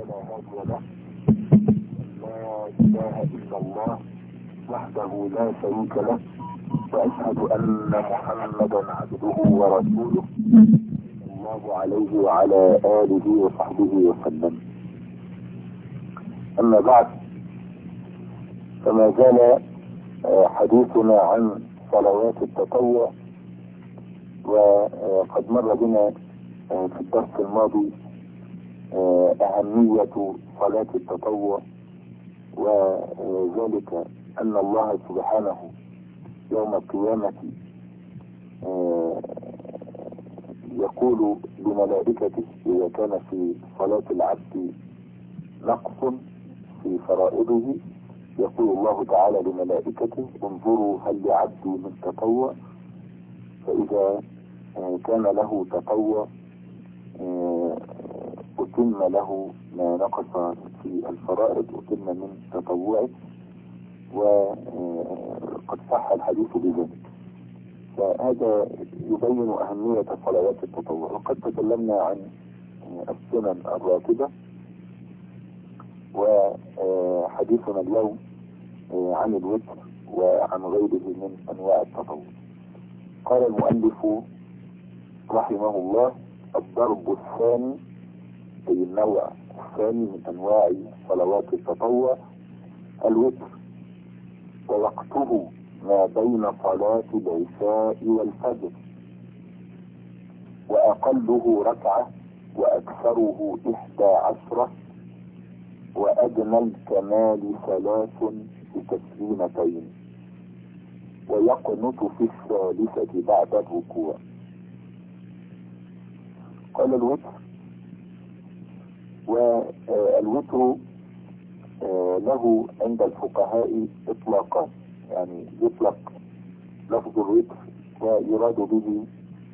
فلا هادي له. لا إله إلا الله وحده لا شريك له، وأشهد أن محمدا عبده ورسوله صلى الله عليه وعلى آله وصحبه وسلم. أما بعد، فما زال حديثنا عن صلوات التطوع، وقد مر بنا في الدرس الماضي أهمية صلاة التطوع، وذلك أن الله سبحانه يوم القيامة يقول لملائكته إذا كان في صلاة العبد نقص في فرائضه، يقول الله تعالى لملائكته: انظروا هل لعبدي من تطوع، فإذا كان له تطوع أتم له ما نقص في الفرائض، أتم من تطوعه، وقد صح الحديث بذلك. فهذا يبين أهمية صلوات التطوع. وقد تكلمنا عن السنن الراتبة، وحديثنا اليوم عن الوتر وعن غيره من أنواع التطوع. قال المؤلف رحمه الله: الضرب الثاني، أي النوع الثاني من أنواع صلوات التطوع، الوتر، ووقته ما بين صلاة العشاء والفجر، وأقله ركعة وأكثره 11، وأدنى الكمال 3 بتسليمتين، ويقنط في الثالثة بعد الركوع. قال الوتر، والوتر له عند الفقهاء إطلاقان، يعني يطلق لفظ الوتر ويراد به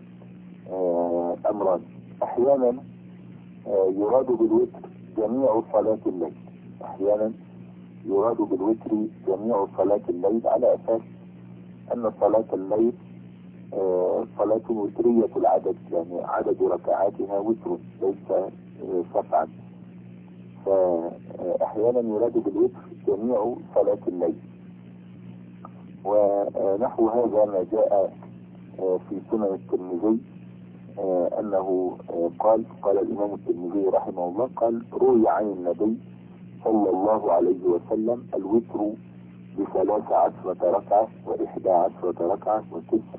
أمران. أحيانا يراد بالوتر جميع صلاة الليل، أحيانا يراد بالوتر جميع صلاة الليل، على أساس أن صلاة الليل صلاة وترية العدد، يعني عدد ركعاتها وتر ليس شفعا. فأحيانا يراد بالوتر جميع صلاة الليل. ونحو هذا ما جاء في سنن الترمذي أنه قال الإمام الترمذي رحمه الله، قال: روي عن النبي صلى الله عليه وسلم: الوتر ب13 ركعة و11 ركعة و9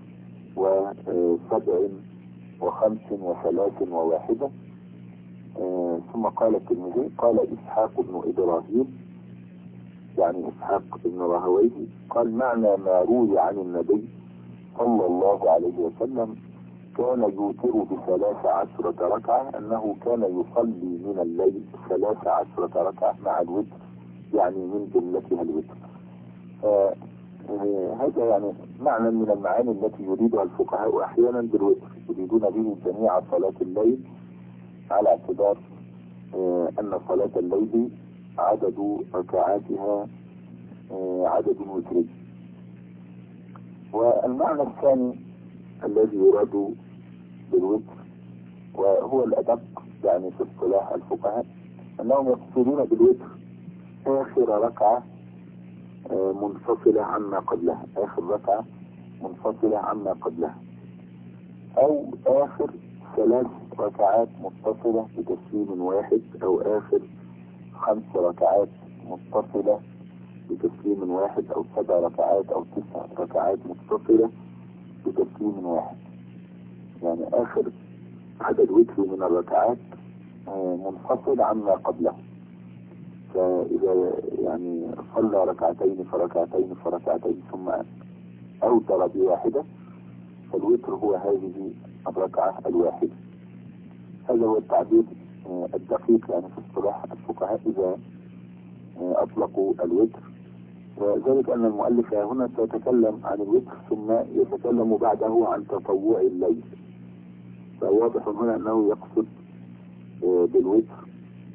و7 و5 و3 و1. ثم قال الترمذي: قال إسحاق بن إبراهيم، يعني إسحاق بن راهويه، قال: معنى ما روي عن النبي صلى الله عليه وسلم كان يوتر ب13 ركعة، أنه كان يصلي من الليل 13 ركعة مع الوتر، يعني من جملتها الوتر. هذا يعني معنى من المعاني التي يريدها الفقهاء أحيانا بالوتر، يريدون به جميع صلاة الليل، على اعتبار أن صلاة الليل عدد ركعاتها عدد وتري. والمعنى الثاني الذي يراد بالوتر، وهو الأدق يعني في اصطلاح الفقهاء، أنهم يقصدون بالوتر آخر ركعة منفصلة عما قبلها، آخر ركعة منفصلة عما قبلها، أو آخر 3 ركعات متصلة بتسليم واحد، أو آخر 5 ركعات متصلة بتسليم واحد، أو 7 ركعات أو 9 ركعات متصلة بتسليم واحد. يعني آخر عدد وتر من الركعات منفصل عما قبله. فإذا يعني صلى ركعتين فركعتين فركعتين ثم أوتر بواحدة، فالوتر هو هذه الركعة الواحدة. هذا هو التعبير الدقيق يعني في اصطلاح الفقهاء إذا أطلقوا الوتر. وذلك أن المؤلف هنا سيتكلم عن الوتر ثم يتكلم بعده عن تطوع الليل، فواضح هنا أنه يقصد بالوتر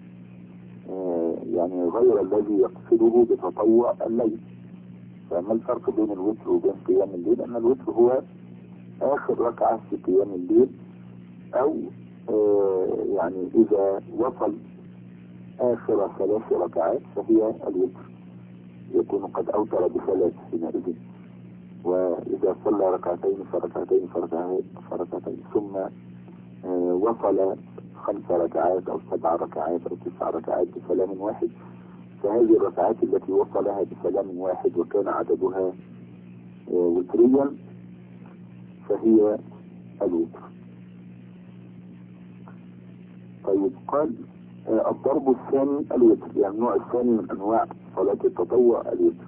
يعني غير الذي يقصده بتطوع الليل. فما الفرق بين الوتر وبين قيام الليل؟ أن الوتر هو آخر ركعة في قيام الليل، أو يعني إذا وصل آخر 3 ركعات فهي الوتر، يكون قد أوتر بثلاث حينئذ. وإذا صلى ركعتين فركعتين فركعتين ثم وصل 5 ركعات أو 7 ركعات أو 9 ركعات بسلام واحد، فهذه الركعات التي وصلها بسلام واحد وكان عددها وتريا فهي الوتر. طيب قال الضرب الثاني الوتر، يعني النوع الثاني من أنواع صلاة التطوع الوتر.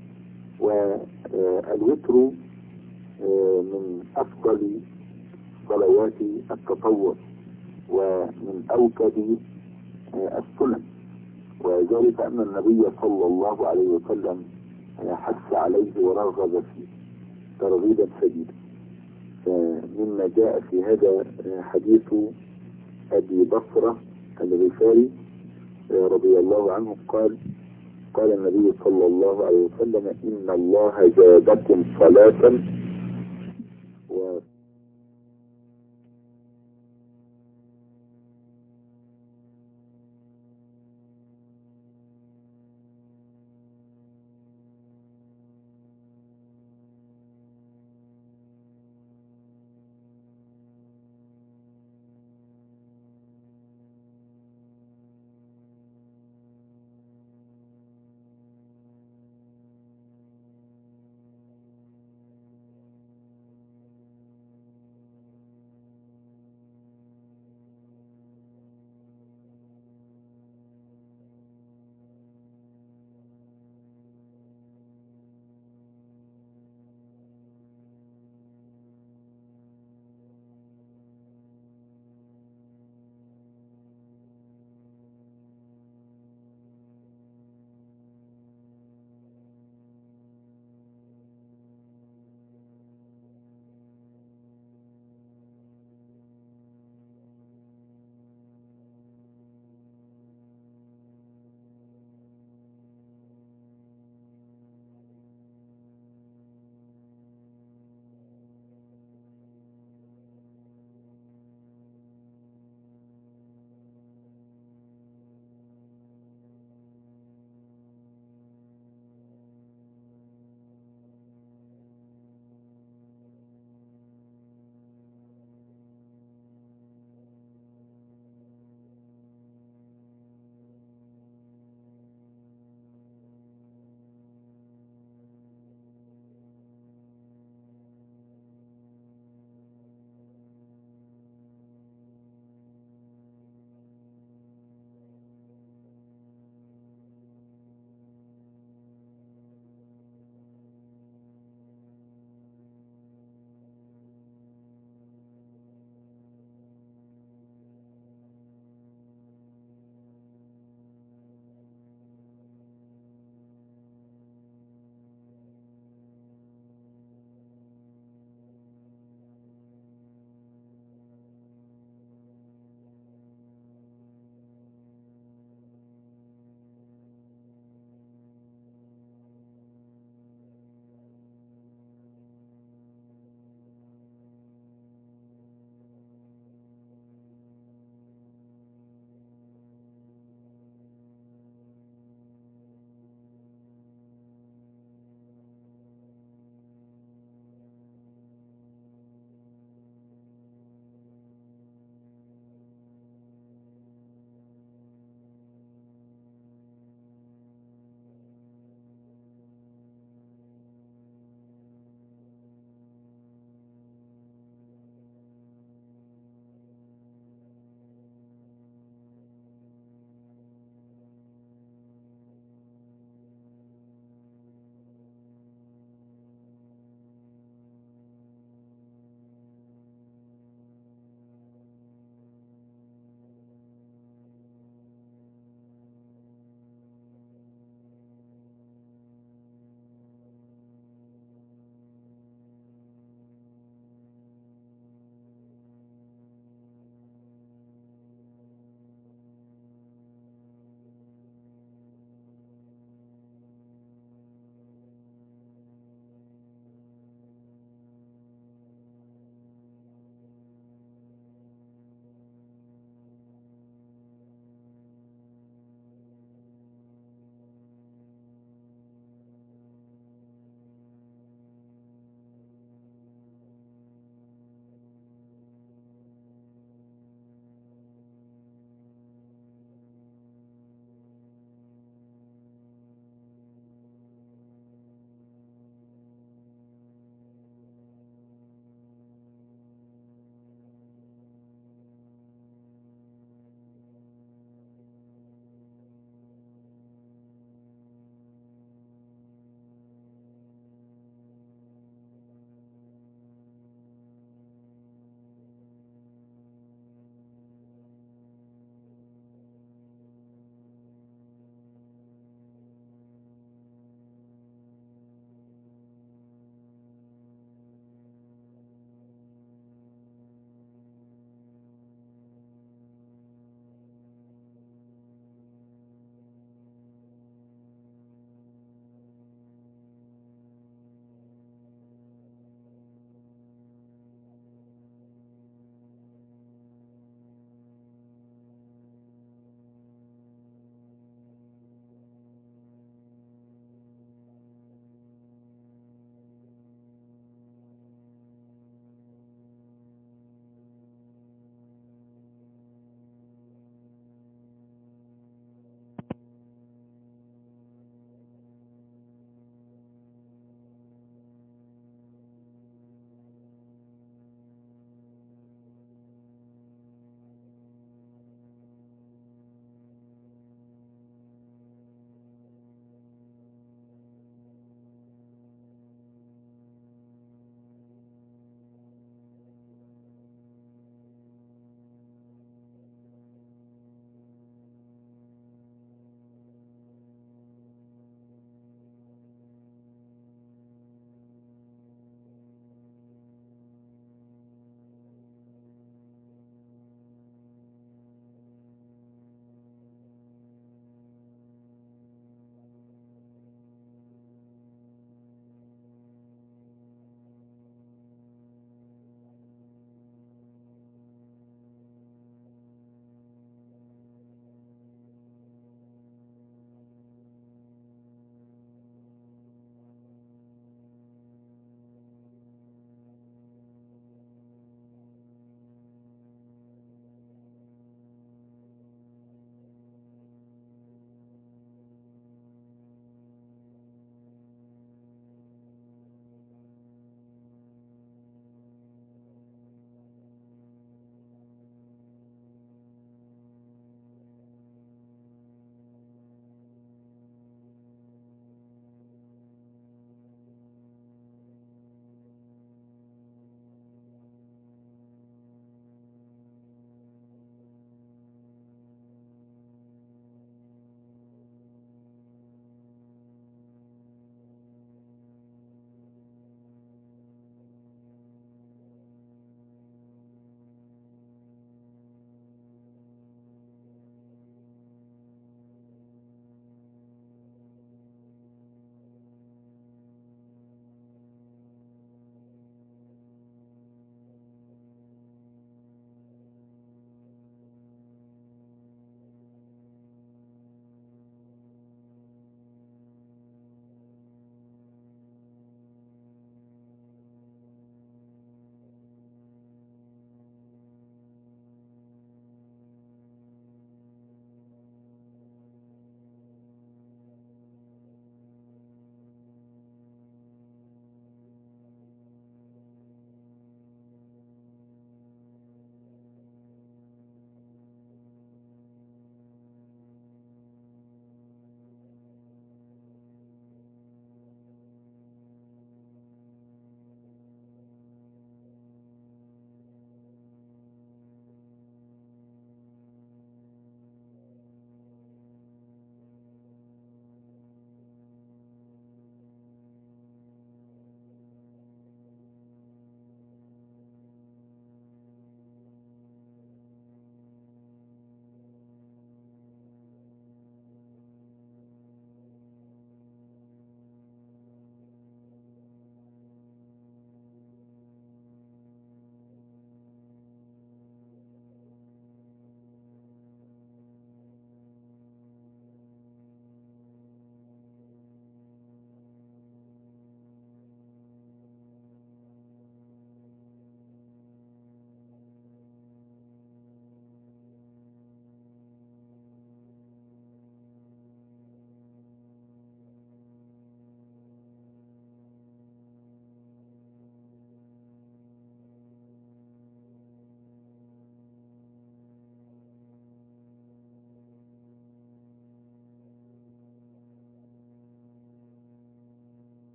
والوتر من أفضل صلوات التطوع ومن أوكد السنن، وذلك أن النبي صلى الله عليه وسلم حث عليه ورغب فيه ترغيبا شديدا. فمما جاء في هذا حديث أبي بصرة الغفاري رضي الله عنه قال النبي صلى الله عليه وسلم إن الله زادكم صلاة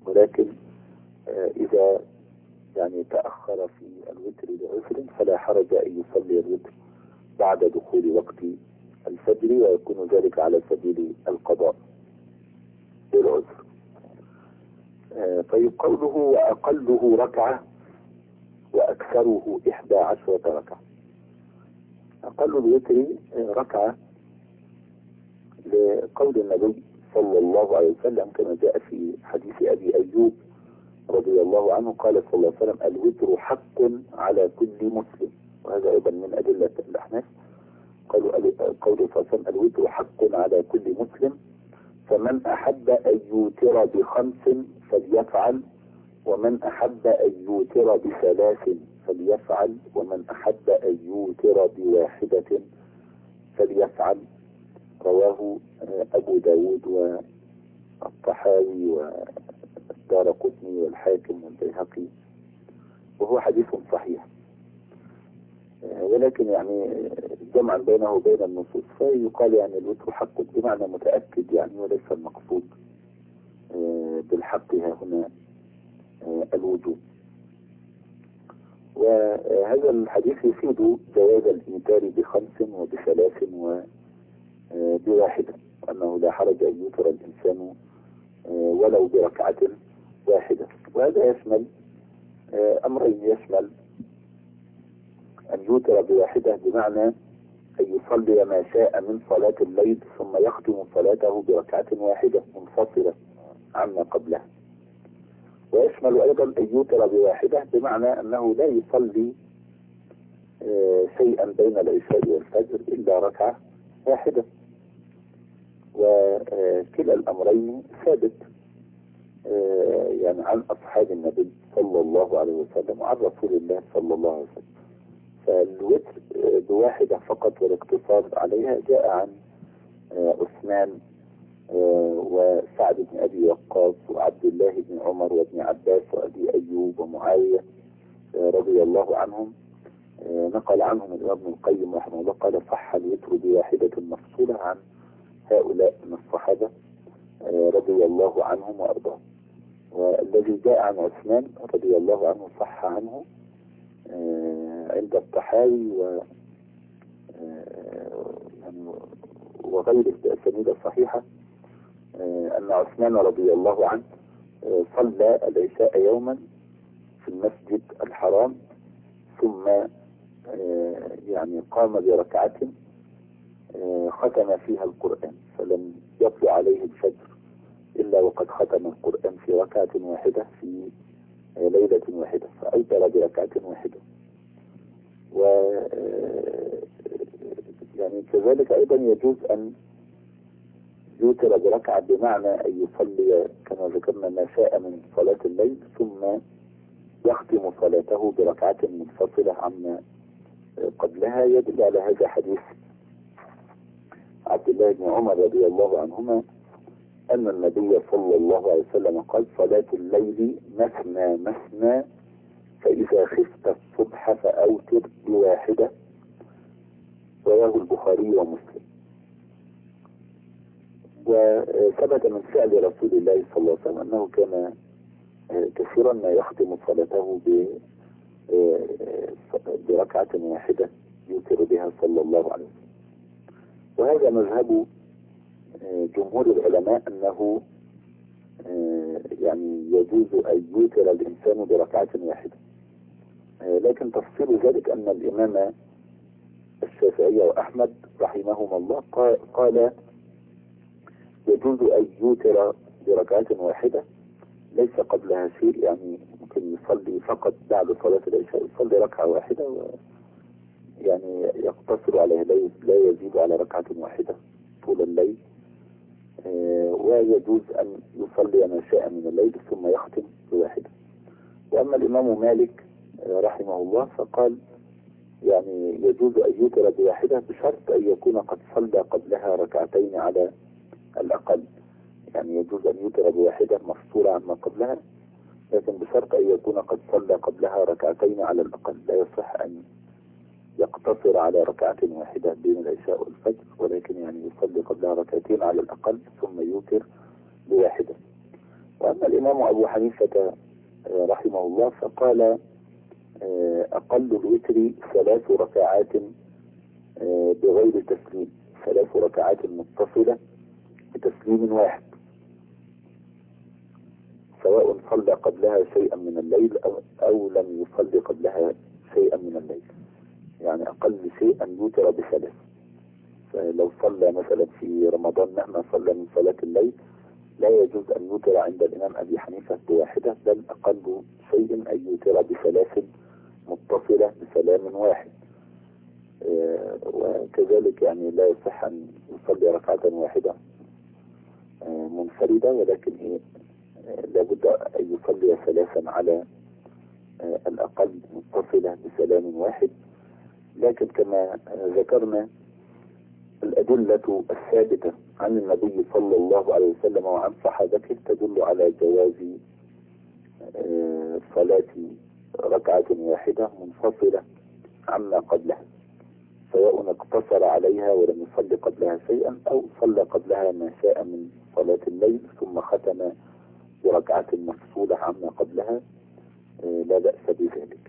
ولكن إذا يعني تأخر في الوتر لعسر فلا حرج أن يصلي الوتر بعد دخول وقت الفجر، ويكون ذلك على سبيل القضاء للعسر. طيب، قوله وأقله ركعة وأكثره 11 ركعة. أقل الوتر ركعة لقول النبي صلى الله عليه وسلم كما جاء في حديث أبي أيوب رضي الله عنه، قال صلى الله عليه وسلم: الوتر حق على كل مسلم. وهذا أيضا من أدلة الأحناف. قالوا قول صلى الله عليه وسلم: الوتر حق على كل مسلم، فمن أحب أن يوتر ب5 فليفعل، ومن أحب أن يوتر ب3 فليفعل، ومن أحب أن يوتر ب1 فليفعل. رواه أبو داود والطحاوي والدارقطني والحاكم والبيهقي، وهو حديث صحيح، ولكن يعني جمعا بينه وبين النصوص فيقال يعني الوتر حق بمعنى متأكد يعني، وليس المقصود بالحق هنا الوجوب. وهذا الحديث يفيد جواز الإيتار ب5 وب3 وب1، وأنه لا حرج أن يوتر الإنسان ولو بركعة واحدة. وهذا يشمل أمرين: يشمل أن يوتر ب1 بمعنى أن يصلي ما شاء من صلاة الليل ثم يختم صلاته بركعة واحدة منفصلة عما قبلها. ويشمل أيضا أن يوتر ب1 بمعنى أنه لا يصلي شيئا بين العشاء والفجر إلا ركعة واحدة. وكلا الأمرين ثابت يعني عن أصحاب النبي صلى الله عليه وسلم وعن رسول الله صلى الله عليه وسلم. فالوتر ب1 فقط والاقتصار عليها جاء عن عثمان وسعد بن أبي وقاص وعبد الله بن عمر وابن عباس وأبي أيوب ومعاوية رضي الله عنهم. نقل عنهم الإمام ابن القيم رحمه الله قال: صح الوتر ب1 مفصولة عن هؤلاء من الصحابة رضي الله عنهم وأرضاهم. والذي جاء عن عثمان رضي الله عنه صح عنه عند الطحاوي وغيره بأسانيد صحيحة أن عثمان رضي الله عنه صلى العشاء يوما في المسجد الحرام، ثم يعني قام بركعة ختم فيها القرآن، فلم يطلع عليه الفجر إلا وقد ختم القرآن في ركعة واحدة في ليلة واحدة، فأوتر بركعة واحدة. و يعني كذلك أيضا يجوز أن يوتر بركعة بمعنى أن يصلي كما ذكرنا ما شاء من صلاة الليل ثم يختم صلاته بركعة منفصلة عما قبلها. يدل على هذا حديث عبد الله بن عمر رضي الله عنهما أن النبي صلى الله عليه وسلم قال: صلاة الليل مثنى مثنى، فإذا خفت الصبح فأوتر ب1. رواه البخاري ومسلم. وثبت من فعل رسول الله صلى الله عليه وسلم أنه كان كثيرا ما يختم صلاته بركعة واحدة يوتر بها صلى الله عليه وسلم. وهذا مذهب جمهور العلماء أنه يعني يجوز أن يوتر الإنسان بركعة واحدة. لكن تفصيل ذلك أن الإمام الشافعي وأحمد رحمهما الله قال يجوز أن يوتر بركعة واحدة ليس قبلها شيء، يعني ممكن يصلي فقط بعد صلاة العشاء يصلي ركعة واحدة يعني يقتصر عليها، لا يزيد على ركعة واحدة طول الليل. ويجوز أن يصلي ما شاء من الليل ثم يختم بواحدة. وأما الإمام مالك رحمه الله فقال يعني يجوز أن يوتر ب1 بشرط أن يكون قد صلى قبلها ركعتين على الأقل. يعني يجوز أن يوتر ب1 مفصولة عما قبلها، لكن بشرط أن يكون قد صلى قبلها ركعتين على الأقل. لا يصح أن يقتصر على ركعة واحدة بين العشاء والفجر، ولكن يعني يصلي قبلها ركعتين على الأقل ثم يوتر ب1. وأما الإمام أبو حنيفة رحمه الله فقال أقل الوتر 3 ركعات بغير تسليم، 3 ركعات متصلة بتسليم واحد، سواء صلى قبلها شيئا من الليل أو لم يصلي قبلها شيئا من الليل. يعني أقل شيء أن يوتر ب3. فلو صلى مثلا في رمضان مهما صلى من صلاة الليل لا يجوز أن يوتر عند الإمام أبي حنيفة ب1، بل أقل شيء أن يوتر ب3 متصلة بسلام واحد. وكذلك يعني لا يصح أن يصلي ركعة واحدة منفردة، ولكن لابد أن يصلي 3 على الأقل متصلة بسلام واحد. لكن كما ذكرنا الأدلة الثابتة عن النبي صلى الله عليه وسلم وعن صحابته تدل على جواز صلاة ركعة واحدة منفصلة عما قبلها، سواء اقتصر عليها ولم يصلي قبلها شيئا أو صلى قبلها ما شاء من صلاة الليل ثم ختم بركعة مفصولة عما قبلها، لا بأس بذلك.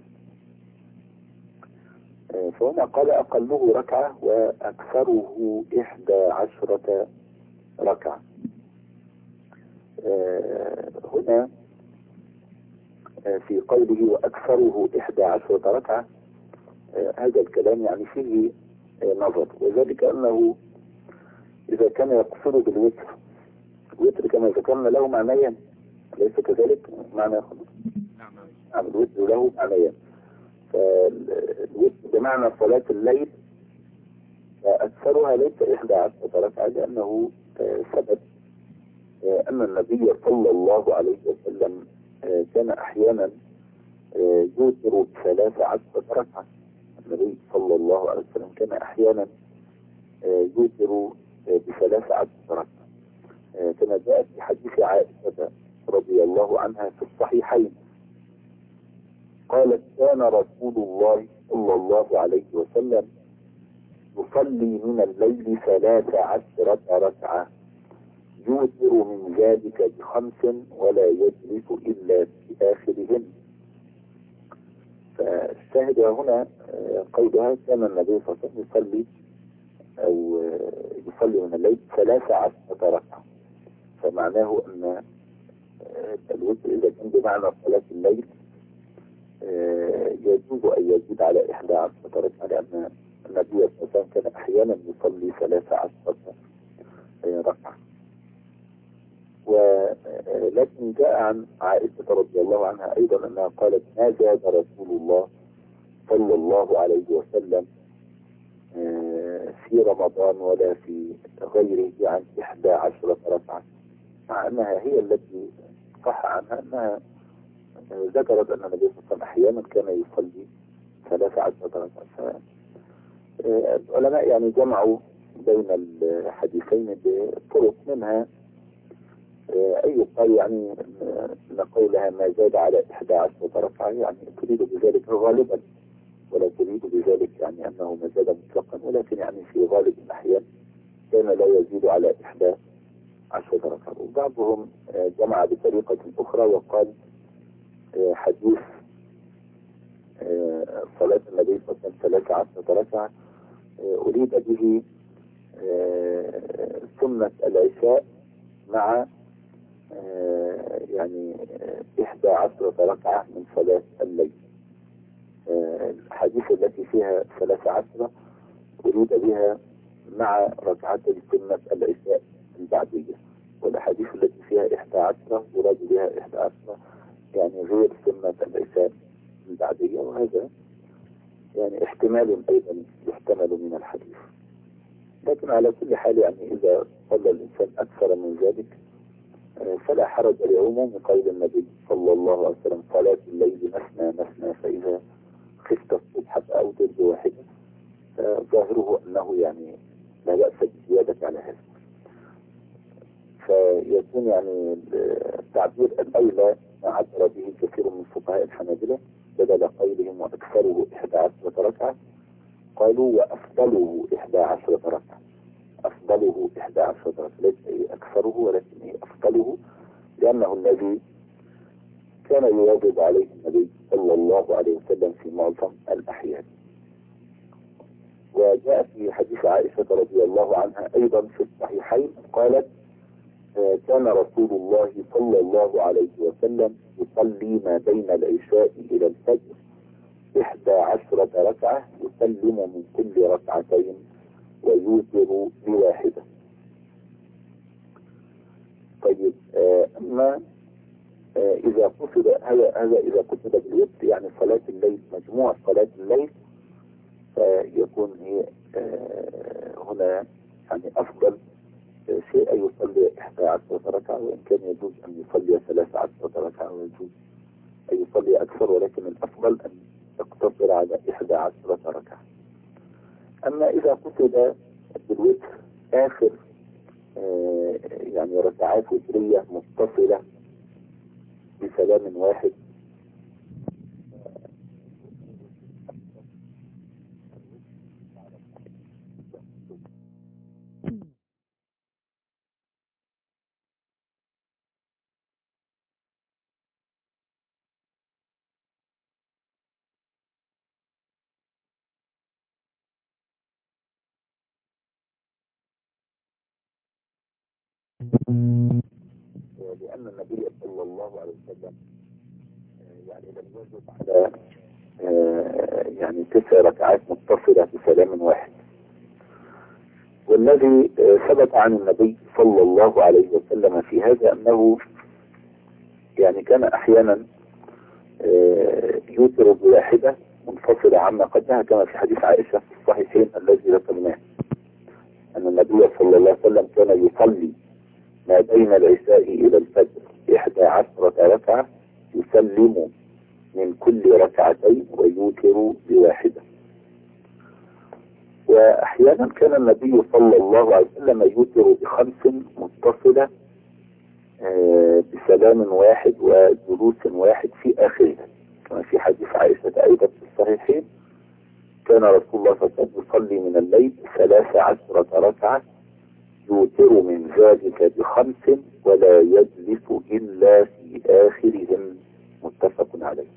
فهنا قال أقله ركعة وأكثره 11 ركعة. هنا في قوله وأكثره 11 ركعة هذا الكلام يعني فيه نظر، وذلك أنه إذا كان يقصر بالوتر، الوتر كما ذكرنا له معنيين، ليس كذلك؟ معنى نعم، الوتر له معنيين. فالوتر بمعنى صلاة الليل أكثرها ليس 11 ركعة، لأنه ثبت أن النبي صلى الله عليه وسلم كان أحيانا يوتر 13 ركعة. النبي صلى الله عليه وسلم كان أحيانا يوتر ب13 ركعة، كما جاء في حديث عائشة رضي الله عنها في الصحيحين قالت كان رسول الله صلى الله عليه وسلم يصلي من الليل 13 ركعة يوتر من ذلك ب5 ولا يجلس إلا في آخرهن. فالشاهد هنا قولها كان النبي صلى الله عليه وسلم يصلي من الليل 13 ركعة، فمعناه أن الوتر إذا كان بمعنى صلاة الليل يجوز أن يزيد على 11 ركعة، لأن النبي صلى الله عليه وسلم كان أحيانا يصلي 13 ركعة. ولكن جاء عن عائشة رضي الله عنها أيضا أنها قالت ما زاد رسول الله صلى الله عليه وسلم في رمضان ولا في غيره عن 11 ركعة، مع أنها هي التي صح عنها أنها ذكرت أن النبي صلى الله عليه وسلم أحيانا كان يصلي 13 ركعة. العلماء يعني جمعوا بين الحديثين بطرق، منها أي يقال يعني أن قولها ما زاد على 11 ركعة يعني تريد بذلك غالبا، ولا تريد بذلك يعني أنه ما زاد مطلقا، ولكن يعني في غالب الأحيان كان لا يزيد على 11 ركعة. وبعضهم جمع بطريقة أخرى وقال حديث صلاة النبي صلى الله عليه وسلم 13 ركعة أريد به سنة العشاء مع يعني 11 ركعة من صلاة الليل. الحديث التي فيها 13 أريد بها مع ركعتي سنة العشاء البعدية، والأحاديث التي فيها 11 أريد بها 11 يعني غير سنة العشاء البعدية. وهذا يعني احتمال أيضا يحتمل من الحديث. لكن على كل حال يعني إذا صلى الإنسان أكثر من ذلك فلا حرج لعموم قول النبي صلى الله عليه وسلم صلاة الليل مثنى مثنى فإذا خفت الصبح فأوتر بواحدة، فظاهره أنه يعني لا بأس بالزيادة على هذا. فيكون يعني التعبير الأولى ما عبر به كثير من فقهاء الحنابلة بدل قولهم وأكثره 11 ركعة قالوا وأفضله 11 ركعة. أفضله 11 ركعة، ليس أكثره ولكن أفضله، لأنه الذي كان يواظب عليه النبي صلى الله عليه وسلم في معظم الأحيان. وجاء في حديث عائشة رضي الله عنها أيضا في الصحيحين قالت كان رسول الله صلى الله عليه وسلم يصلي ما بين العشاء إلى الفجر 11 ركعة، يسلم من كل ركعتين ويوتر بواحدة. طيب أما إذا قصد هذا إذا قصد بالوتر يعني صلاة الليل، مجموعة صلاة الليل، فيكون هي هنا يعني أفضل شيء أن يصلي 11 ركعة، وإن كان يجوز أن يصلي 13 ركعة ويجوز أن يصلي أكثر، ولكن الأفضل أن يقتصر على 11 ركعة. أما إذا قصد بالوتر آخر يعني ركعات وترية متصلة بسلام واحد، لأن النبي صلى الله عليه وسلم يعني لم يجب على يعني 9 ركعات متصلة بسلام واحد. والذي ثبت عن النبي صلى الله عليه وسلم في هذا أنه يعني كان أحيانا يوتر بواحدة منفصلة عما قبلها، كما في حديث عائشة في الصحيحين الذي ذكرناه أن النبي صلى الله عليه وسلم كان يصلي ما بين العشاء إلى الفجر 11 ركعة، يسلم من كل ركعتين ويوتر بواحدة. وأحيانا كان النبي صلى الله عليه وسلم يوتر ب5 متصلة بسلام واحد وجلوس واحد في آخرها، كما في حديث عائشة أيضا في الصحيحين كان رسول الله صلى الله عليه وسلم يصلي من الليل 13 ركعة، يوتر من ذلك ب5 ولا يجلس إلا في آخرهم، متفق عليه.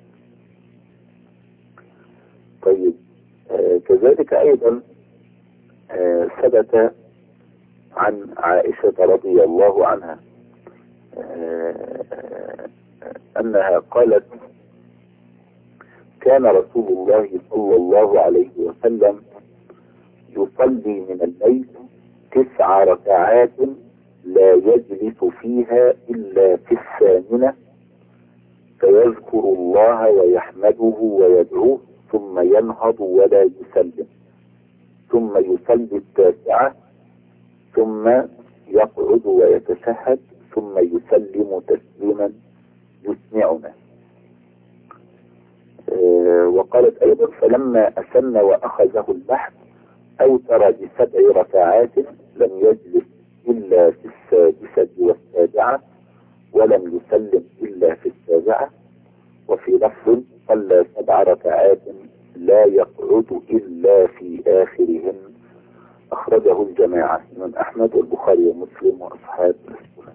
طيب كذلك أيضا ثبت عن عائشة رضي الله عنها أنها قالت كان رسول الله صلى الله عليه وسلم يصلي من الليل 9 ركعات لا يجلس فيها إلا في 8 فيذكر الله ويحمده ويدعوه ثم ينهض ولا يسلم، ثم يصلي 9 ثم يقعد ويتشهد ثم يسلم تسليما يسمعنا. وقالت أيضا فلما أسن وأخذه اللحم أوتر ب7 ركعات لم يجلس إلا في 6 والسابعة ولم يسلم إلا في 7. وفي لفظ صلى 7 ركعات لا يقعد إلا في آخرهن، أخرجه الجماعة من أحمد والبخاري ومسلم وأصحاب السنن.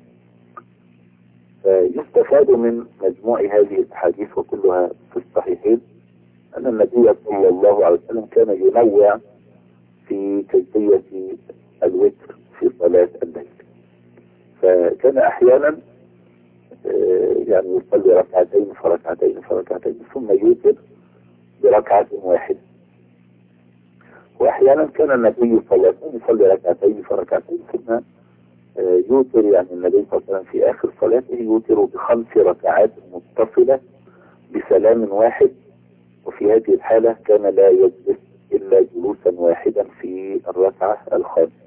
فيستفاد من مجموع هذه الأحاديث وكلها في الصحيحين أن النبي صلى الله عليه وسلم كان ينوع في كيفية الوتر في صلاة الليل، فكان أحيانا يعني يصلي ركعتين فركعتين فركعتين ثم يوتر بركعة واحدة. وأحيانا كان النبي صلى الله عليه وسلم يصلي ركعتين فركعتين ثم يوتر، يعني النبي صلى الله عليه وسلم في آخر صلاته يوتر ب5 ركعات متصلة بسلام واحد، وفي هذه الحالة كان لا يجلس إلا جلوسا واحدا في الركعة الخامسة.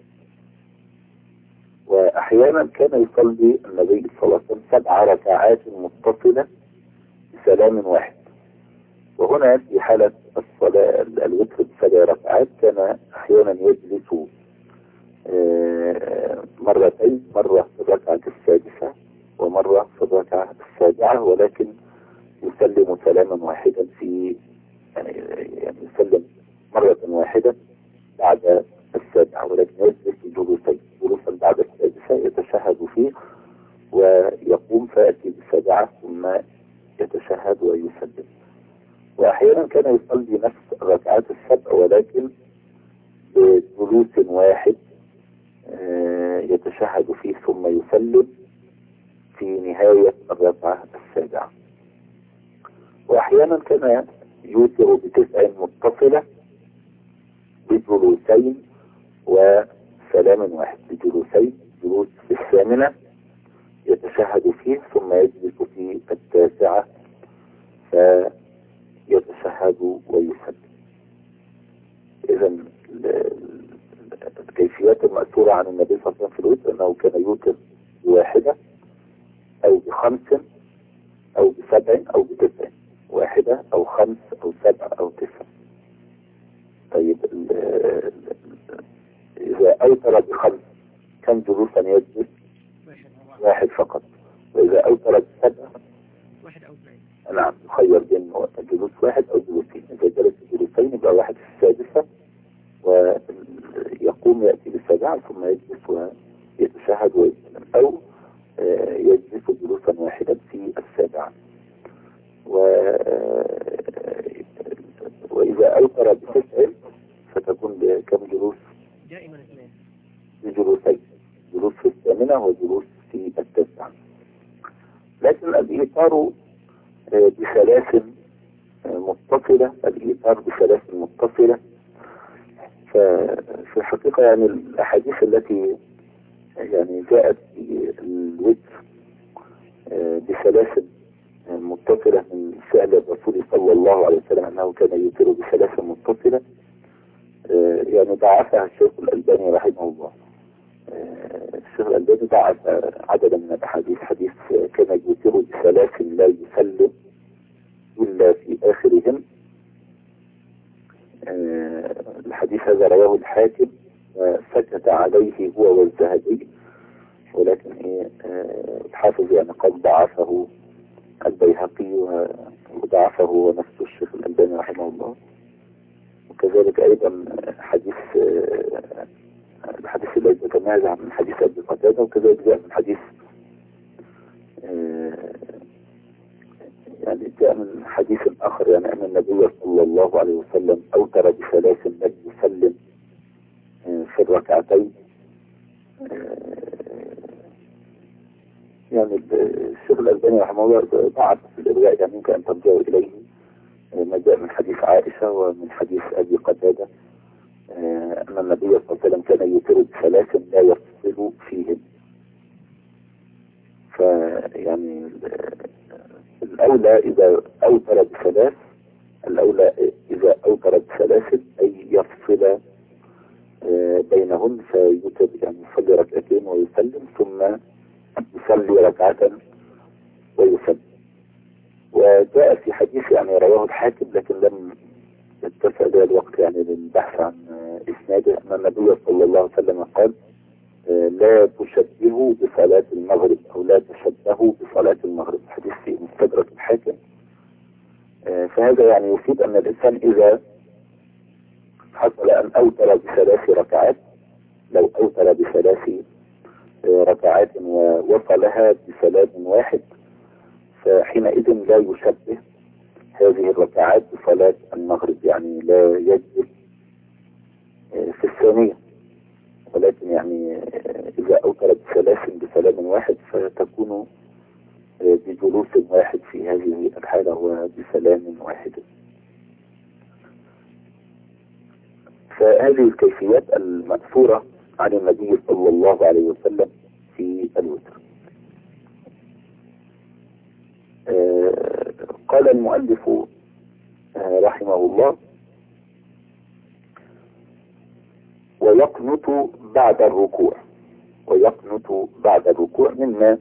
وأحيانا كان يصلي النبي صلى الله عليه وسلم 7 ركعات متصلة بسلام واحد. وهنا في حالة الصلاة الوتر ب7 ركعات كان أحيانا يجلس مرتين، مرة في الركعة السادسة ومرة في الركعة السابعة، ولكن يسلم سلاما واحدا في يعني يسلم مرة واحدة بعد السابعة، ولكن يجلس جلوسا بعد السادسة يتشهد فيه ويقول واحد يتشهد فيه ثم يسلم في نهاية الركعة السابعة. وأحيانا كان يوتر بتسع متصلة بجلوسين وسلام واحد، بجلوسين، جلوس في الثامنة يتشهد فيه ثم يجلس في التاسعة فيتشهد ويسلم. إذا الكيفيات المأثورة عن النبي صلى الله عليه وسلم في الوتر أنه كان يوتر بواحدة أو بخمس أو بسبع أو بتسع، واحدة أو خمس أو سبع أو تسع. طيب إذا أوتر بخمس كم جلوسا يجلس؟ واحد فقط. وإذا أوتر بسبع واحد أو اثنين. نعم، يخير بين جلوس واحد أو جلوسين. إذا جلس جلوسين يبقى واحد في السادسة ويقوم يأتي بالسابعة ثم يجلس ويتشهد ويسلم، أو يجلس جلوسا واحدا في السابعة. وإذا أوتر بتسع فتكون بكم جلوس؟ دائما اثنين، بجلوسين، جلوس في الثامنة وجلوس في التاسعة. لكن الإيثار بثلاث متصلة، الإيثار بثلاث متصلة، ففي الحقيقة يعني الأحاديث التي يعني جاءت في الوتر بثلاث متصلة من فعل الرسول صلى الله عليه وسلم أنه كان يوتر بثلاث متصلة يعني ضعفها الشيخ الألباني رحمه الله. الشيخ الألباني ضعف عددا من الأحاديث. حديث كان يوتر بثلاث لا يسلم إلا في آخرهم، الحديث هذا رواه الحاكم وسكت عليه هو والذهبي، ولكن الحافظ يعني قد ضعفه البيهقي وضعفه نفسه الشيخ الألباني رحمه الله. وكذلك أيضا الحديث الذي يتنازع من حديث أبي قتادة، وكذلك جاء من حديث يعني جاء من حديث آخر يعني أن النبي صلى الله عليه وسلم أوتر بثلاث لم يسلم في الركعتين. يعني الشيخ الألباني رحمه الله ضعف في الإرواء، يعني ممكن أن ترجعوا إليه ما جاء من حديث عائشة ومن حديث أبي قتادة أن النبي صلى الله عليه وسلم كان يوتر بثلاث لا يفصل فيهم. فيعني الأولى إذا أوتر بثلاث، الأولى إذا أوتر بثلاث أي يفصل بينهن فيوتر، يعني يصلي ركعتين ويسلم ثم يصلي ركعة ويسلم. وجاء في حديث يعني رواه الحاكم لكن لم يتسع لي الوقت يعني للبحث عن إسناده، أن النبي صلى الله عليه وسلم قال لا تشبهوا بصلاة المغرب أو لا تشبهوا بصلاة المغرب، حديث في مستدرك الحاكم. فهذا يعني يفيد أن الإنسان إذا حصل أن أوتر بثلاث ركعات، لو أوتر بثلاث ركعات ووصلها بسلام واحد فحينئذ لا يشبه هذه الركعات بصلاة المغرب، يعني لا يجلس في الثانية، ولكن يعني إذا أوتر بثلاث بسلام واحد فتكون بجلوس واحد في هذه الحالة وبسلام واحد. فهذه الكيفيات المأثورة عن النبي صلى الله عليه وسلم في الوتر. قال المؤلف رحمه الله: ويقنط بعد الركوع. ويقنط بعد الركوع مما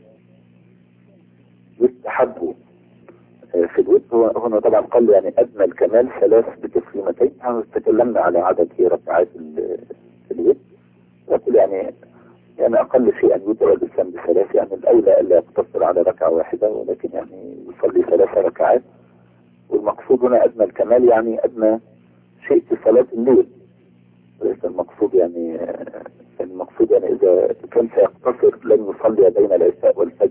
يستحب في الوتر. هنا طبعا قال يعني أدنى الكمال ثلاث بتسليمتين. تكلمنا على عدد ركعات الوتر، يقول يعني أقل شيء أن يوتر الإنسان بثلاث، يعني الأولى ألا يقتصر على ركعة واحدة ولكن يعني يصلي ثلاث ركعات. والمقصود هنا أدنى الكمال يعني أدنى شيء في صلاة الليل، وليس المقصود يعني إذا كان سيقتصر لن يصلي بين العشاء والفجر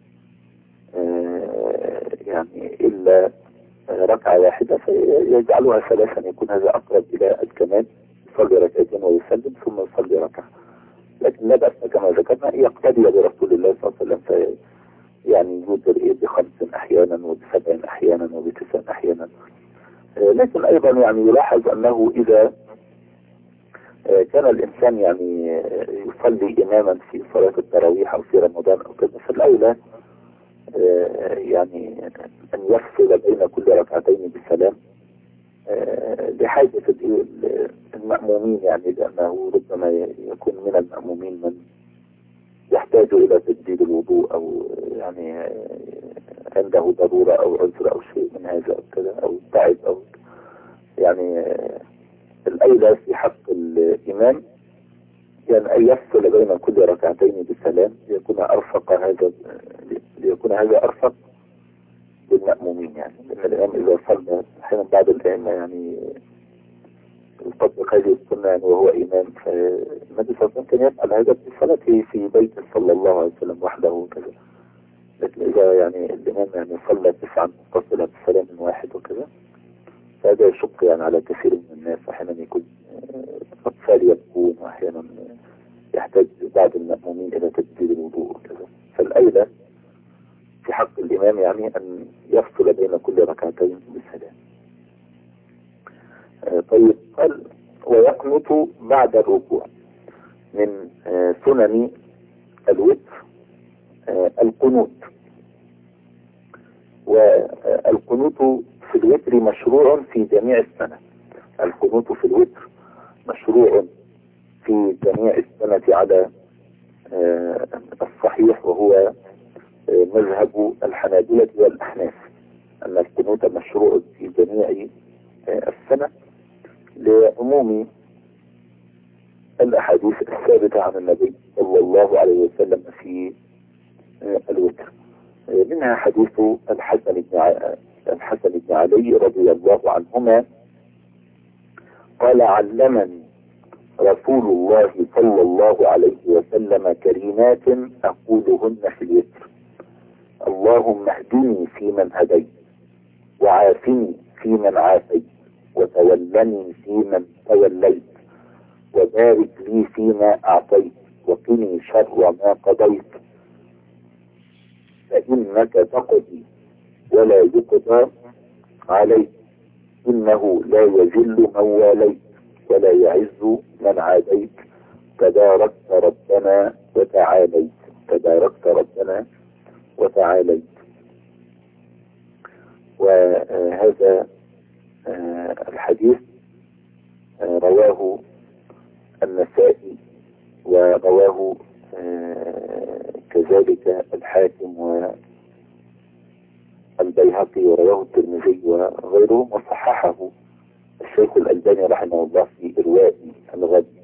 يعني إلا ركعة واحدة فيجعلها ثلاثا، يكون هذا أقرب إلى الكمال. يصلي ركعتين ويسلم ثم يصلي ركعة. لكن لا بأس كما ذكرنا يقتدي برسول الله صلى الله عليه وسلم، يعني يوتر ب5 أحيانا وب7 أحيانا وب9 أحيانا. لكن أيضا يعني يلاحظ أنه إذا كان الإنسان يعني يصلي إماما في صلاة التراويح أو في رمضان أو كذا، فالأولى يعني أن يفصل بين كل ركعتين بسلام لحاجة المأمومين، يعني لأنه ربما يكون من المأمومين من يحتاج إلى تجديد الوضوء أو يعني عنده ضرورة أو عذر أو شيء من هذا أو كذا أو تعب أو يعني الأولى في حق الإمام يعني أن يفصل بين كل ركعتين بسلام ليكون هذا أرفق للمأمومين. يعني لأن الإمام إذا صلى أحيانا بعض الأئمة يعني يطبق هذه السنة يعني وهو إمام، فالنبي صلى الله عليه وسلم كان يفعل هذا في صلاته في بيته صلى الله عليه وسلم وحده وكذا. لكن إذا يعني الإمام يعني صلى 9 متصلة بسلام واحد وكذا فهذا يشق يعني على كثير من الناس، أحيانا يكون أطفال يبكون وأحيانا يحتاج بعض المأمومين إلى تجديد الوضوء وكذا. فالأولى في حق الإمام يعني أن يفصل بين كل ركعتين بسلام. طيب قال ويقنط بعد الركوع. من سنن الوتر القنوت، والقنوت في الوتر مشروع في جميع السنة. القنوت في الوتر مشروع في جميع السنة على الصحيح، وهو مذهب الحنابلة والأحناف أن القنوت مشروع في جميع السنة لعموم الأحاديث الثابتة عن النبي صلى الله عليه وسلم في الوتر. منها حديث الحسن بن علي رضي الله عنهما قال علمني رسول الله صلى الله عليه وسلم كلمات أقولهن في الوتر: اللهم اهدني فيمن هديت، وعافني فيمن عافيت، وتولني فيمن توليت، وبارك لي فيما أعطيت، وقني شر ما قضيت، فإنك تقضي ولا يقضى عليك، إنه لا يذل من واليت ولا يعز من عاديت، تباركت ربنا وتعاليت. تباركت ربنا وتعاليت. وهذا الحديث رواه النسائي ورواه كذلك الحاكم والبيهقي ورواه الترمذي وغيره، وصححه الشيخ الألباني رحمه الله في إرواء الغدي.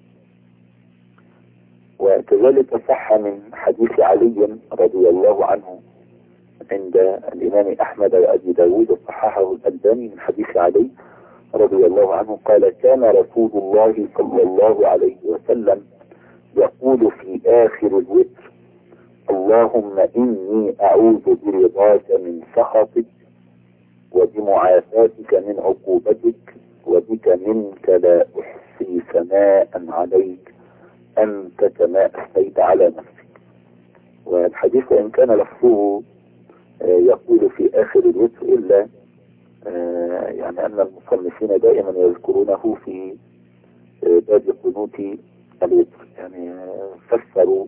وكذلك صح من حديث علي رضي الله عنه عند الإمام أحمد وأبي داود، وصححه الألباني من حديث علي رضي الله عنه قال: كان رسول الله صلى الله عليه وسلم يقول في آخر الوتر: اللهم إني أعوذ برضاك من سخطك، وبمعافاتك من عقوبتك، وبك منك لا أحصي ثناء عليك، أنت كما أثنيت على نفسك. والحديث وإن كان لفظه يقول في آخر الوتر، إلا يعني أن المصنفين دائما يذكرونه في باب قنوت الوتر، يعني فسروا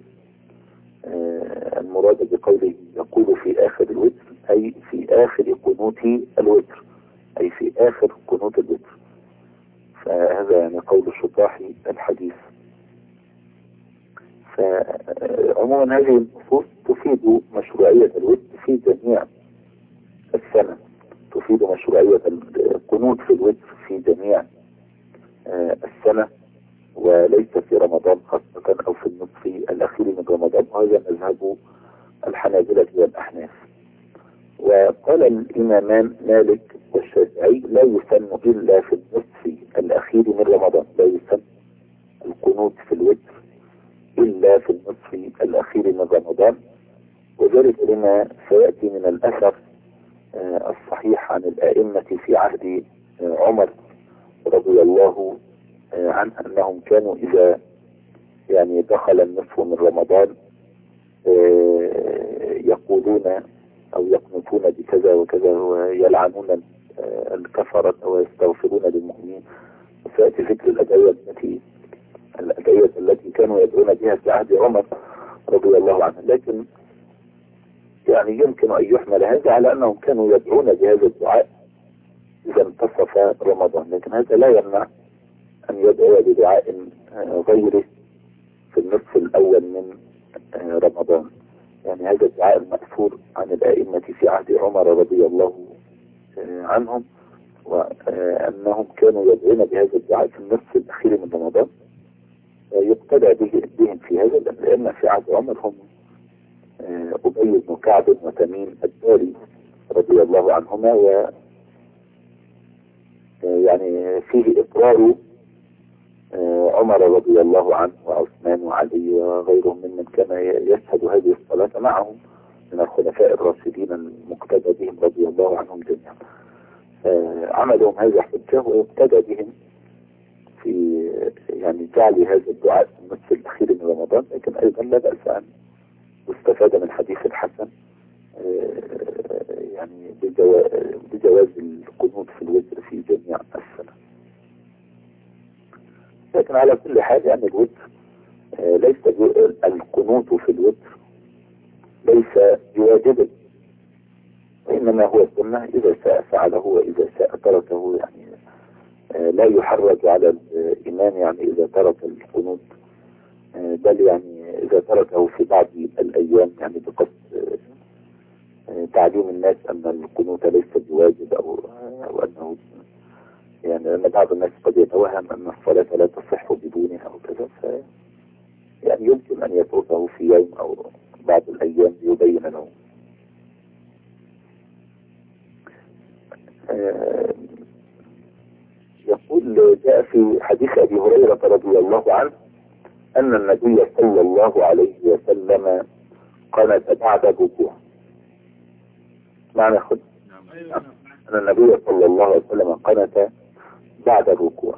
المراد بقوله يقول في آخر الوتر أي في آخر قنوت الوتر، أي في آخر قنوت الوتر. فهذا يعني قول شطاحي الحديث. فعموما هذه النصوص تفيد مشروعية الوتر في جميع السنة، تفيد مشروعية القنوت في الوتر في جميع السنة، وليس في رمضان خاصة أو في النصف الأخير من رمضان. وهذا مذهب الحنابلة والأحناف. وقال الإمامان مالك والشافعي: لا يسن إلا في النصف الأخير من رمضان، لا يسن القنوت في الوتر إلا في النصف الأخير من رمضان، وذلك لما سيأتي من الأثر الصحيح عن الآئمة في عهد عمر رضي الله عن أنهم كانوا إذا يعني دخل النصف من رمضان يقولون أو يقنطون بكذا وكذا ويلعنون الكفرة ويستغفرون للمؤمنين. وسيأتي ذكر الأدعية التي كانوا يدعون بها في عهد عمر رضي الله عنه. لكن يعني يمكن أن يحمل هذا على أنهم كانوا يدعون بهذا الدعاء إذا انتصف رمضان، لكن هذا لا يمنع أن يدعو بدعاء غيره في النصف الأول من رمضان. يعني هذا الدعاء المأثور عن الأئمة في عهد عمر رضي الله عنهم، وأنهم كانوا يدعون بهذا الدعاء في النصف الأخير من رمضان، يقتدى بهم في هذا، لأن في عهد عمر هم أبي بن كعب وتميم الداري رضي الله عنهما، و يعني فيه إقرار عمر رضي الله عنه وعثمان وعلي وغيرهم ممن كان يشهد هذه الصلاة معهم من الخلفاء الراشدين المقتدى بهم رضي الله عنهم جميعا. عملهم هذا حجة ويقتدى بهم في يعني جعل هذا الدعاء في النصف الأخير من رمضان. لكن أيضا لا بأس أن يستفاد من حديث الحسن يعني بجواز القنوت في الوتر في جميع السنة. لكن على كل حال يعني الوتر ليس القنوت في الوتر ليس بواجب، وإنما هو سنة إذا شاء فعله وإذا شاء تركه. يعني لا يحرج على الإمام يعني إذا ترك القنوت، بل يعني إذا تركه في بعض الأيام يعني بقصد تعليم الناس أن القنوت ليس بواجب أو أنه يعني لأن بعض الناس قد يتوهم أن الصلاة لا تصح بدونها أو كذا، يعني يمكن أن يتركه في يوم أو بعض الأيام ليبين له. يقول جاء في حديث أبي هريرة رضي الله عنه أن النبي صلى الله عليه وسلم قنت بعد الركوع. معنى خد أن النبي صلى الله عليه وسلم قنت بعد الركوع.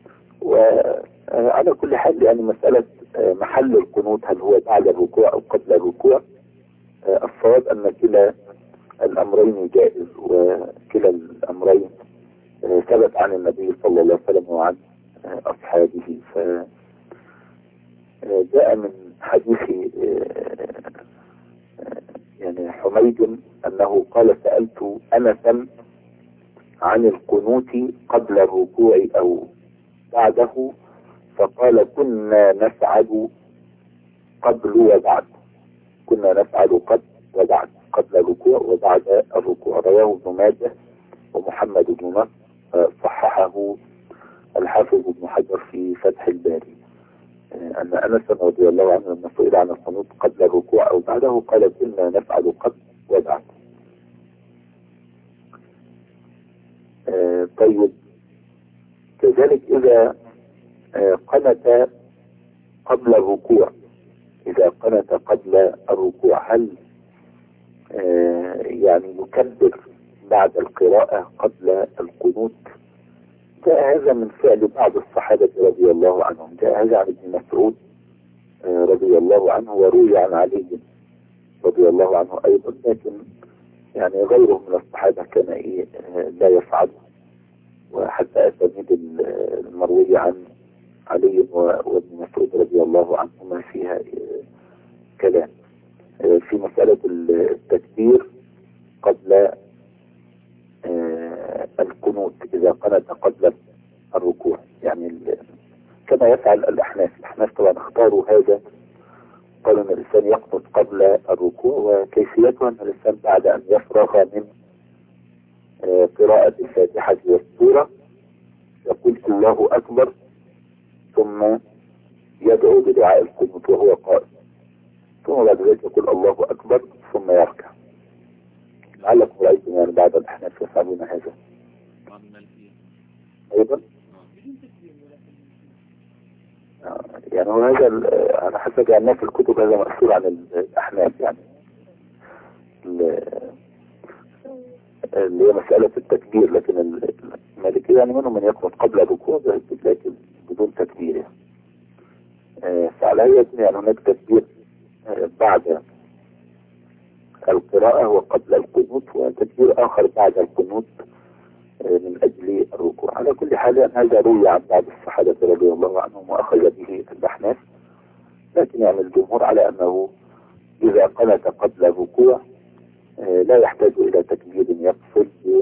وعلى كل حال يعني مسألة محل القنوت هل هو بعد الركوع أو قبل الركوع، الصواب أن كلا الأمرين جائز، وكلا الأمرين ثبت عن النبي صلى الله عليه وسلم وعن أصحابه. فجاء من حديث يعني حميد أنه قال سألت أنسا عن القنوت قبل الركوع أو بعده، فقال كنا نفعل قبل وبعد، كنا نفعل قبل وبعد، قبل الركوع وبعد الركوع. رواه ابن ماجه ومحمد بن نصر، صححه الحافظ ابن حجر في فتح الباري، أن أنس رضي الله عنه لما سئل عن القنوت قبل الركوع أو بعده قال كنا نفعل قبل وبعد. طيب كذلك إذا قنت قبل الركوع، إذا قنت قبل الركوع هل يعني يكبر بعد القراءة قبل القنوت؟ جاء هذا من فعل بعض الصحابة رضي الله عنهم، جاء هذا عن ابن مسعود رضي الله عنه، وروي عن علي رضي الله عنه أيضا، لكن يعني غيره من الصحابة كان لا يفعل. وحتى أسانيد المروية عن علي وابن مسعود رضي الله عنهما فيها كلام في مسألة التكبير قبل القنوت إذا قنت قبل الركوع، يعني كما يفعل الأحناف طبعا اختاروا هذا، قالوا أن الإنسان يقنط قبل الركوع، وكيفيته أن الإنسان بعد أن يفرغ من قراءة الفاتحة والسورة يقول الله أكبر ثم يدعو بدعاء القنوت وهو قائم، ثم بعد ذلك يقول الله أكبر ثم يركع. لعلكم رأيتم يعني بعض الأحناف يفعلون هذا أيضا. يعني هذا على حسب يعني في الكتب هذا مأثور عن الأحناف، يعني اللي هي مسألة التكبير، لكن المالكية يعني منهم من يقنط قبل الركوع، لكن بدون تكبير. فعلى أي يعني هناك تكبير بعد القراءة وقبل القنوت، وتكبير آخر بعد القنوت من أجل الركوع. على كل حال هذا روي عن بعض الصحابة رضي الله عنهم وأخذ به الأحناف، لكن يعني الجمهور على أنه إذا قنت قبل الركوع لا يحتاج إلى تكبير يفصل بين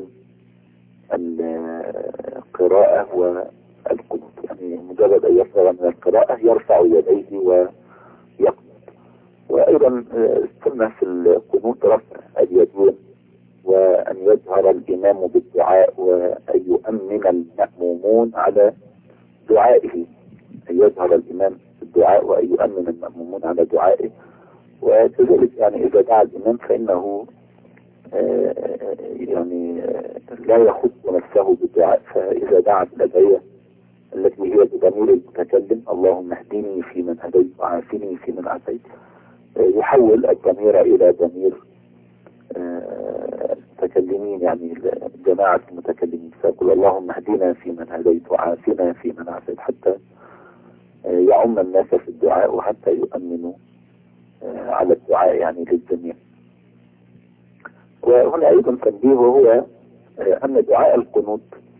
القراءة والقنوت، يعني مجرد أن يفرغ من القراءة يرفع يديه ويقنط. وأيضا السنة في القنوت رفع اليدين، وأن يجهر الإمام بالدعاء، وأن يؤمن المأمومون على دعائه، أن يجهر الإمام بالدعاء وأن يؤمن المأمومون على دعائه. وكذلك يعني إذا دعا الإمام فإنه يعني لا يخص نفسه بالدعاء، فإذا دعا بالأدعية التي هي بضمير المتكلم اللهم اهدني فيمن هديت وعافني فيمن عافيت، يحول الضمير إلى ضمير المتكلمين، يعني جماعة المتكلمين، فيقول اللهم اهدنا فيمن هديت وعافنا فيمن عافيت، حتى يعم الناس في الدعاء وحتى يؤمنوا على الدعاء يعني للجميع. وهنا أيضا تنبيه، وهو أن دعاء القنوت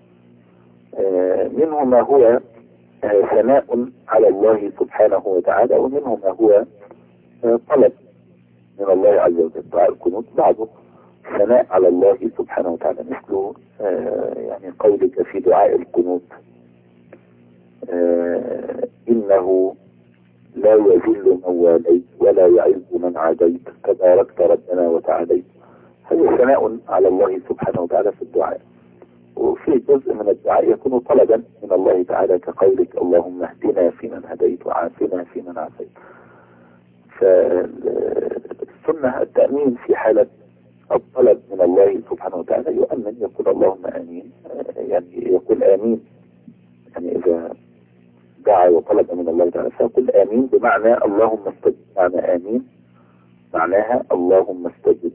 منه ما هو ثناء على الله سبحانه وتعالى، ومنه ما هو طلب من الله عز وجل. دعاء القنوت بعضه ثناء على الله سبحانه وتعالى، مثل يعني قولك في دعاء القنوت إنه لا يذل من واليت ولا يعز من عاديت تباركت ربنا وتعاليت. هذا ثناء على الله سبحانه وتعالى في الدعاء. وفي جزء من الدعاء يكون طلبا من الله تعالى كقولك اللهم اهدنا فيمن هديت وعافنا فيمن عافيت. فالسنة التأمين في حالة الطلب من الله سبحانه وتعالى، يؤمن يقول اللهم آمين، يعني يقول آمين، يعني إذا دعا وطلب من الله تعالى فيقول آمين بمعنى اللهم استجب، معنى آمين معناها اللهم استجب.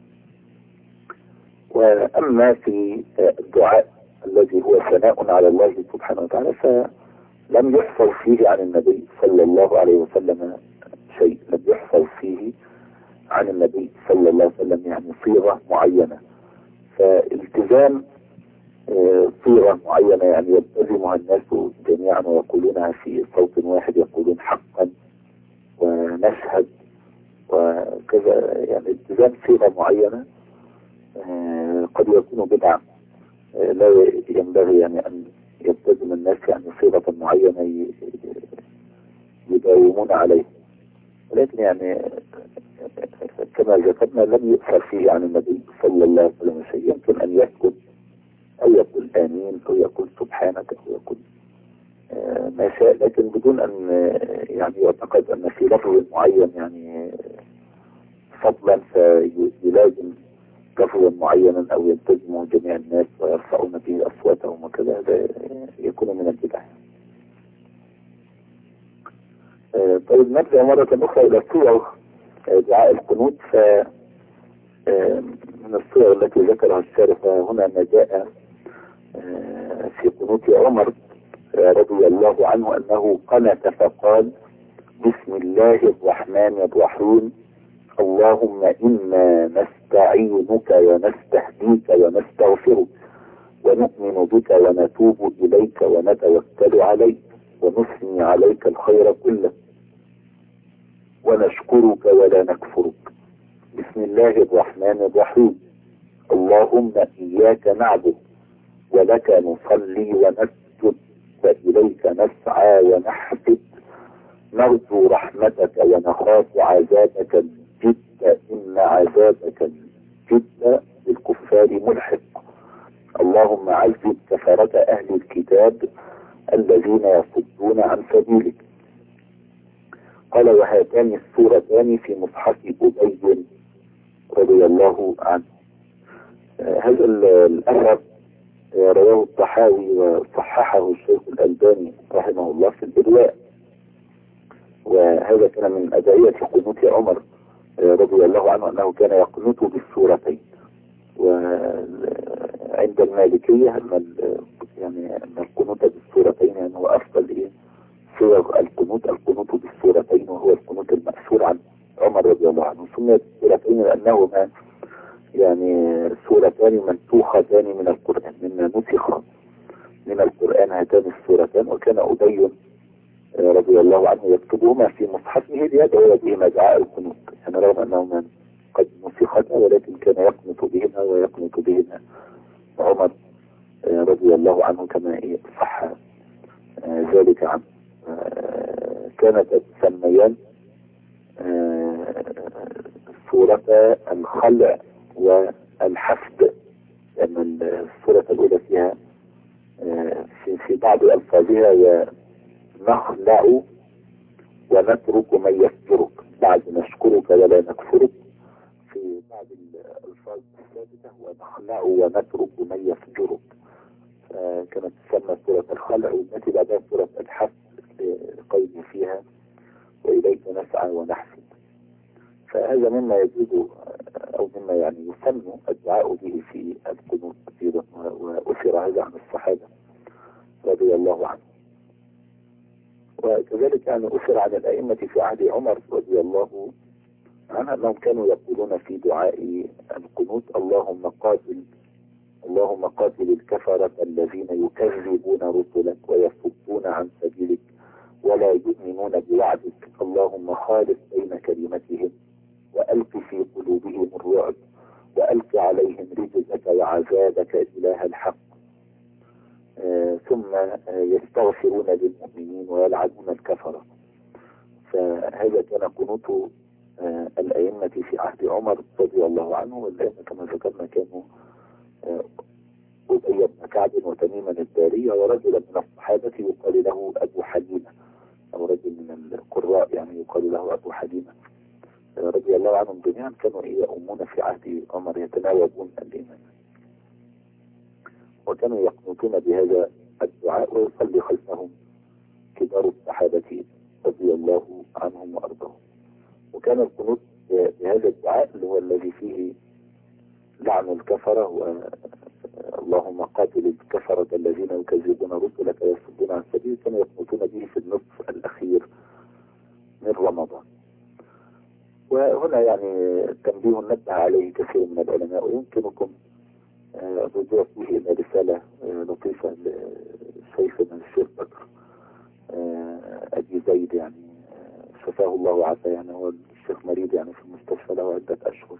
وأما في الدعاء الذي هو ثناء على الله سبحانه وتعالى فلم يحفظ فيه عن النبي صلى الله عليه وسلم شيء، لم يحفظ فيه عن النبي صلى الله عليه وسلم يعني صيغة معينة. فالتزام صيغة معينة يعني يلتزمها الناس جميعا ويقولونها في صوت واحد، يقولون حقا ونشهد وكذا، يعني التزام صيغة معينة قد يكون بدعة، لا ينبغي يعني أن يلتزم الناس يعني صيغة معينة يداومون عليها. ولكن يعني كما ذكرنا لم يؤثر فيه عن النبي صلى الله عليه وسلم شيء. يمكن أن يسكت أو يقول آمين أو يقول سبحانك أو يقول ما شاء، لكن بدون أن يعني يعتقد أن في لفظ معين يعني فضلا فيلازم لفظا معينا أو يلتزمه جميع الناس ويرفعون به أصواتهم وكذا، هذا يكون من البدع. طيب نرجع مرة أخرى إلى صور دعاء القنوت. من الصور التي ذكرها الشارح هنا ما جاء في قنوت عمر رضي الله عنه أنه قنت فقال بسم الله الرحمن الرحيم اللهم إنا نستعينك ونستهديك ونستغفرك ونؤمن بك ونتوب إليك ونتوكل عليك ونثني عليك الخير كله ونشكرك ولا نكفرك. بسم الله الرحمن الرحيم اللهم إياك نعبد ولك نصلي ونسجد وإليك نسعى ونحفد نرجو رحمتك ونخاف عذابك الجد إن عذابك الجد بالكفار ملحق. اللهم عذب كفرة أهل الكتاب الذين يصدون عن سبيلك. قال وهاتان السورتان في مصحف أبي رضي الله عنه. هذا الأثر رواه الطحاوي وصححه الشيخ الألباني رحمه الله في الإرواء. وهذا كان من أدعية قنوت عمر رضي الله عنه أنه كان يقنط بالسورتين. وعند المالكية أن يعني أن القنوت بالسورتين يعني هو أفضل إيه صيغ القنوت بالسورتين، وهو القنوت المأثور عن عمر رضي الله عنه. سميت السورتين لأنهما يعني سورتان منسوختان من القرآن، مما نسخ من القرآن هاتان السورتان، وكان أبي رضي الله عنه يكتبهما في مصحفه ليدعو بهما دعاء القنوت، يعني رغم أنهما قد نسختا ولكن كان يقنط بهما ويقنط بهما عمر رضي الله عنه كما صح ذلك عنه. كانت تسميان سورة الخلع والحفد، لأن السورة الأولى فيها في بعض ألفاظها نخلع ونترك من يفجرك، بعد نشكرك ولا نكفرك. في بعض الألفاظ الثابتة ونخلع ونترك من يفجرك، فكانت تسمى سورة الخلع، والتي بعدها سورة الحفد لقوله فيها وإليك نسعى ونحفد. فهذا مما يجوز أو مما يعني يسن الدعاء به في القنوت أيضا، وأثر هذا عن الصحابة رضي الله عنهم. وكذلك يعني أثر عن الأئمة في عهد عمر رضي الله عنه أنهم كانوا يقولون في دعاء القنوت اللهم قاتل الكفرة الذين يكذبون رسلك ويصدون عن سبيلك ولا يؤمنون بوعدك، اللهم خالف بين كلمتهم وألق في قلوبهم الرعب وألق عليهم رجزك وعذابك إله الحق. ثم يستغفرون للمؤمنين ويلعنون الكفرة. فهذا كان قنوت الأئمة في عهد عمر رضي الله عنه. والأئمة كما ذكرنا كانوا أبي بن كعب وتميما الداري ورجلا من الصحابة يقال له أبو حليمة، أو رجل من القراء يعني يقال له أبو حليمة رضي الله عنهم جميعا، كانوا يؤمون في عهد عمر يتناوبون الإيمان، وكانوا يقنطون بهذا الدعاء ويصلي خلفهم كبار الصحابة رضي الله عنهم وأرضاهم. وكان القنوت بهذا الدعاء اللي هو الذي فيه لعن الكفرة اللهم قاتل الكفرة الذين يكذبون رسلك ويصدون عن سبيلك، كانوا يقنطون به في النصف الأخير من رمضان. وهنا يعني تنبيه نبه عليه كثير من العلماء، ويمكنكم الرجوع فيه إلى رسالة لطيفة لشيخنا الشيخ بكر أبي زيد، يعني شفاه الله وعافاه، يعني هو الشيخ مريض يعني في المستشفى له عدة أشهر.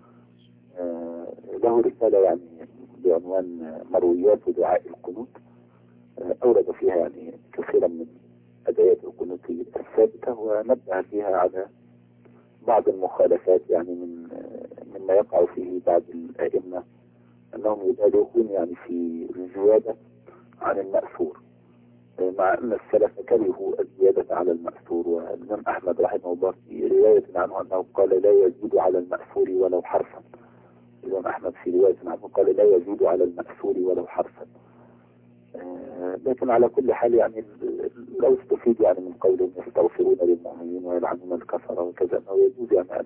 له رسالة يعني بعنوان مرويات دعاء القنوت، أورد فيها يعني كثيرا من أدعية القنوت الثابتة، ونبه فيها على بعض المخالفات يعني مما يقع فيه بعض الأئمة، أنهم يبالغون يعني في الزيادة عن المأثور، مع أن السلف كرهوا الزيادة على المأثور. والإمام أحمد رحمه الله في رواية عنه أنه قال لا يزيد على المأثور ولو حرفا. الإمام أحمد في رواية عنه قال لا يزيد على المأثور ولو حرفا. لكن على كل حال يعني لو استفيد يعني من قولهم يستغفرون للمؤمنين ويلعنون الكفرة وكذا، أنه يجوز يعني أن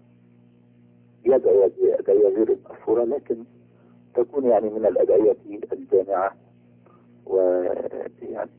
يدعو بأدعية غير المأثورة، لكن تكون يعني من الأدعية الجامعة، ويعني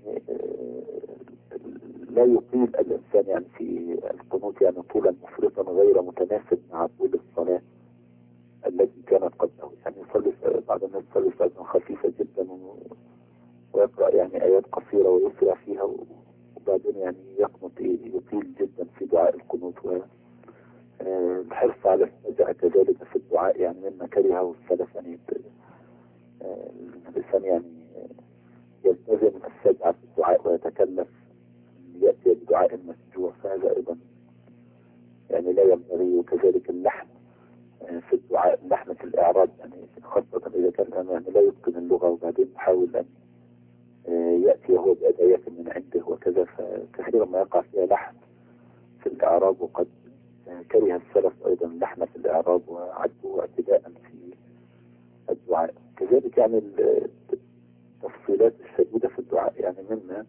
لا يطيل الإنسان يعني في القنوت يعني طولا مفرطا غير متناسب مع طول الصلاة التي كانت قبله. يعني يصلي بعض الناس يصلي صلاة خفيفة جدا ويقرأ يعني آيات قصيرة ويسرع فيها، وبعدين يعني يقنط يطيل جدا في دعاء القنوت. والحرص على السجع كذلك في الدعاء يعني مما كرهه السلف، يعني الإنسان يعني يلتزم السجع في الدعاء ويتكلف يأتي بدعاء مسجوع، فهذا أيضا يعني لا ينبغي. وكذلك اللحن في الدعاء، اللحن في الإعراب يعني خاصة إذا كان يعني لا يتقن اللغة وبعدين يحاول أن يأتي هو بأدعية من عنده وكذا، فكثيرا ما يقع فيها لحن في الإعراب. وقد كره السلف أيضا اللحن في الإعراب وعدوا اعتداء في الدعاء. كذلك يعني التفصيلات الشديدة في الدعاء يعني مما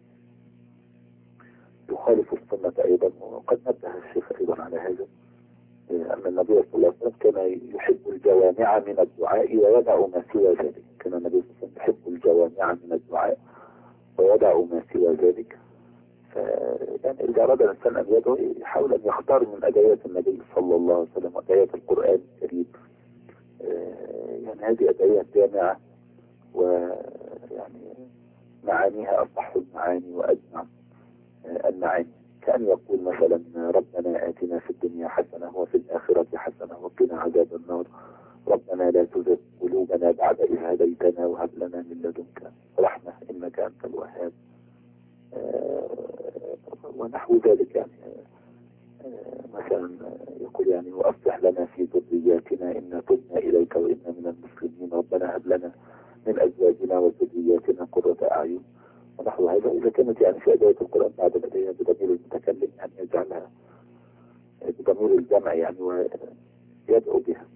يخالف السنة أيضا. وقد نبه الشيخ أيضا على هذا، أن النبي صلى الله عليه وسلم كان يحب الجوامع من الدعاء ويدع ما سوى ذلك. كان النبي صلى الله عليه وسلم يحب الجوامع من الدعاء ويدع ما سوى ذلك. يعني إذا أراد الإنسان أن يدعو يحاول أن يختار من أدعية النبي صلى الله عليه وسلم وأدعية القرآن الكريم. يعني هذه أدعية جامعة ويعني معانيها أصح المعاني وأجمع المعاني، كأن يقول مثلا ربنا آتنا في الدنيا حسنة وفي الآخرة حسنة وقنا عذاب النار، ربنا لا تزغ قلوبنا بعد إذ هديتنا وهب لنا من لدنك رحمة إنك أنت الوهاب، ونحو ذلك. يعني مثلا يقول يعني وأصلح لنا في ذرياتنا إنا تبنا إليك وإنا من المسلمين، ربنا هب لنا من أزواجنا وذرياتنا قرة أعين ونحو هذا. إذا كانت يعني في أداية القرآن بعد الأداية بضمير المتكلم يعني يجعلها بضمير الجمع يعني ويدعو بها،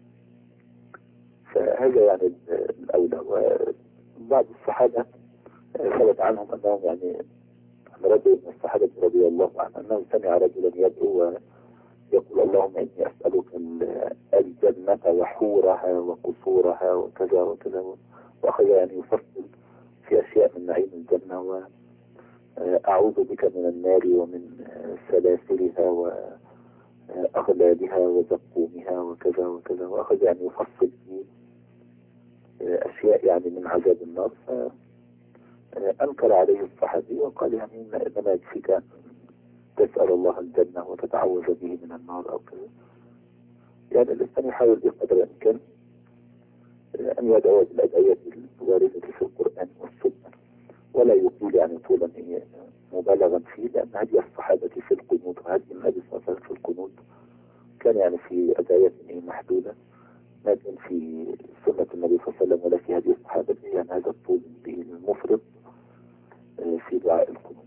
فهذا يعني الأولى. وبعض الصحابة ثبت عنهم أنهم يعني رجل من الصحابة رضي الله عنه أنه سمع رجلا يدعو ويقول اللهم إني أسألك الجنة وحورها وقصورها وكذا وكذا، وأخذ يعني يفصل في أشياء من نعيم الجنة، وأعوذ بك من النار ومن سلاسلها وأغلالها وزقومها وكذا وكذا، وأخذ يعني يفصل في أشياء يعني من عذاب النار. فأنكر عليه الصحابي وقال يعني إنما يكفيك أن تسأل الله الجنة وتتعوذ به من النار أو كذا. يعني الإنسان يحاول بقدر الإمكان أن يدعو بالأدعية الواردة في القرآن والسنة، ولا يطيل يعني طولا مبالغا فيه، لأن هدي الصحابة في القنوت وهدي النبي صلى الله عليه وسلم في القنوت كان يعني في أدعية محدودة، لكن في سنة النبي صلى الله عليه وسلم ولا في هدي الصحابة يعني هذا الطول المفرط في دعاء القنوت.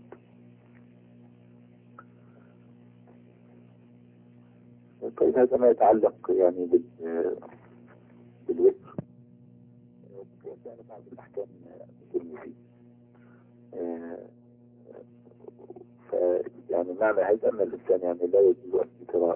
طيب هذا ما يتعلق يعني بالوتر. يعني بعض الأحكام الترمذي، فيعني معنى هذا أن الإنسان يعني لا يجوز أن يقرأ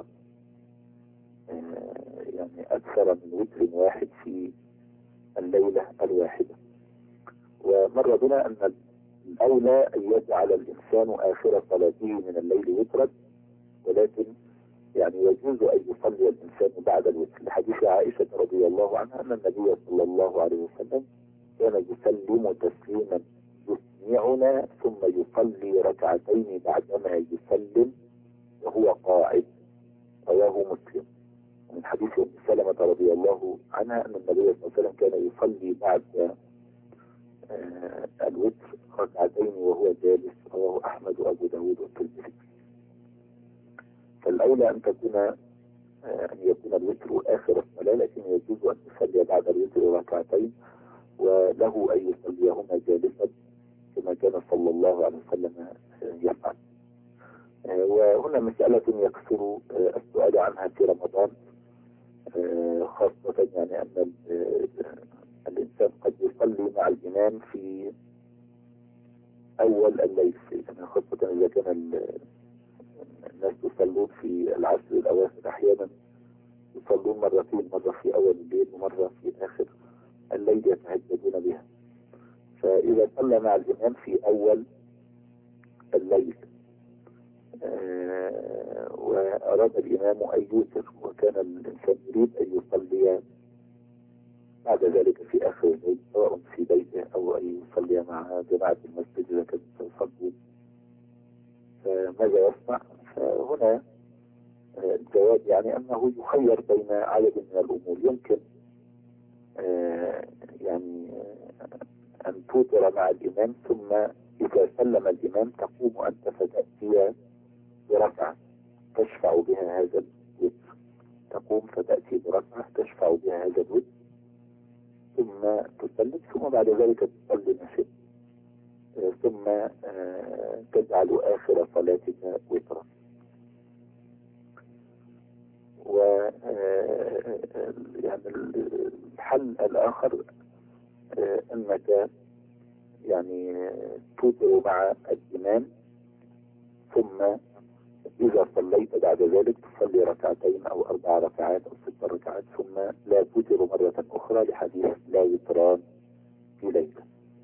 يعني أكثر من وتر واحد في الليلة الواحدة. ومر بنا أن الأولى أن يجعل الإنسان آخر صلاته من الليل وترا، ولكن يعني يجوز أن يصلي الإنسان بعد الوتر لحديث عائشة رضي الله عنها أن النبي صلى الله عليه وسلم كان يسلم تسليما يسمعنا ثم يصلي ركعتين بعدما يسلم وهو قاعد، رواه مسلم. من حديث أم سلمة رضي الله عنها أن النبي صلى الله عليه وسلم كان يصلي بعد الوتر ركعتين وهو جالس، رواه أحمد وأبو داود والترمذي. فالأولى أن يكون الوتر آخر الصلاة، لكن يجوز أن يصلي بعد الوتر ركعتين وله أن يصليهما جالسا كما كان صلى الله عليه وسلم يفعل. وهنا مسألة يكثر السؤال عنها في رمضان، خاصة يعني أن الإنسان قد يصلي مع الإمام في أول الليل، يعني خاصة إذا كان الناس يصلون في العشر الأواخر أحيانا يصلون مرتين، مرة في أول الليل ومرة في آخر الليل يتهجدون بها. فإذا صلى مع الإمام في أول الليل وأراد الإمام أن يوتر وكان الإنسان يريد أن يصلي بعد ذلك في آخر الليل سواء في بيته أو أن يصلي مع جماعة المسجد إذا كانت تصلي، فماذا يصنع؟ فهنا الجواب يعني أنه يخير بين عدد من الأمور. يمكن يعني أن توتر مع الإمام ثم إذا سلم الإمام تقوم أنت فتأتي بركعة تشفع بها هذا الوتر، تقوم فتأتي بركعة تشفع بها هذا الوتر ثم تسلم، ثم بعد ذلك تصلي نشد، ثم تجعل آخر صلاتك وترا. و يعني الحل الآخر أنك يعني توتر مع الإمام ثم إذا صليت بعد ذلك تصلي ركعتين أو 4 ركعات أو 6 ركعات ثم لا توتر مرة أخرى لحديث لا وتران في ليلة.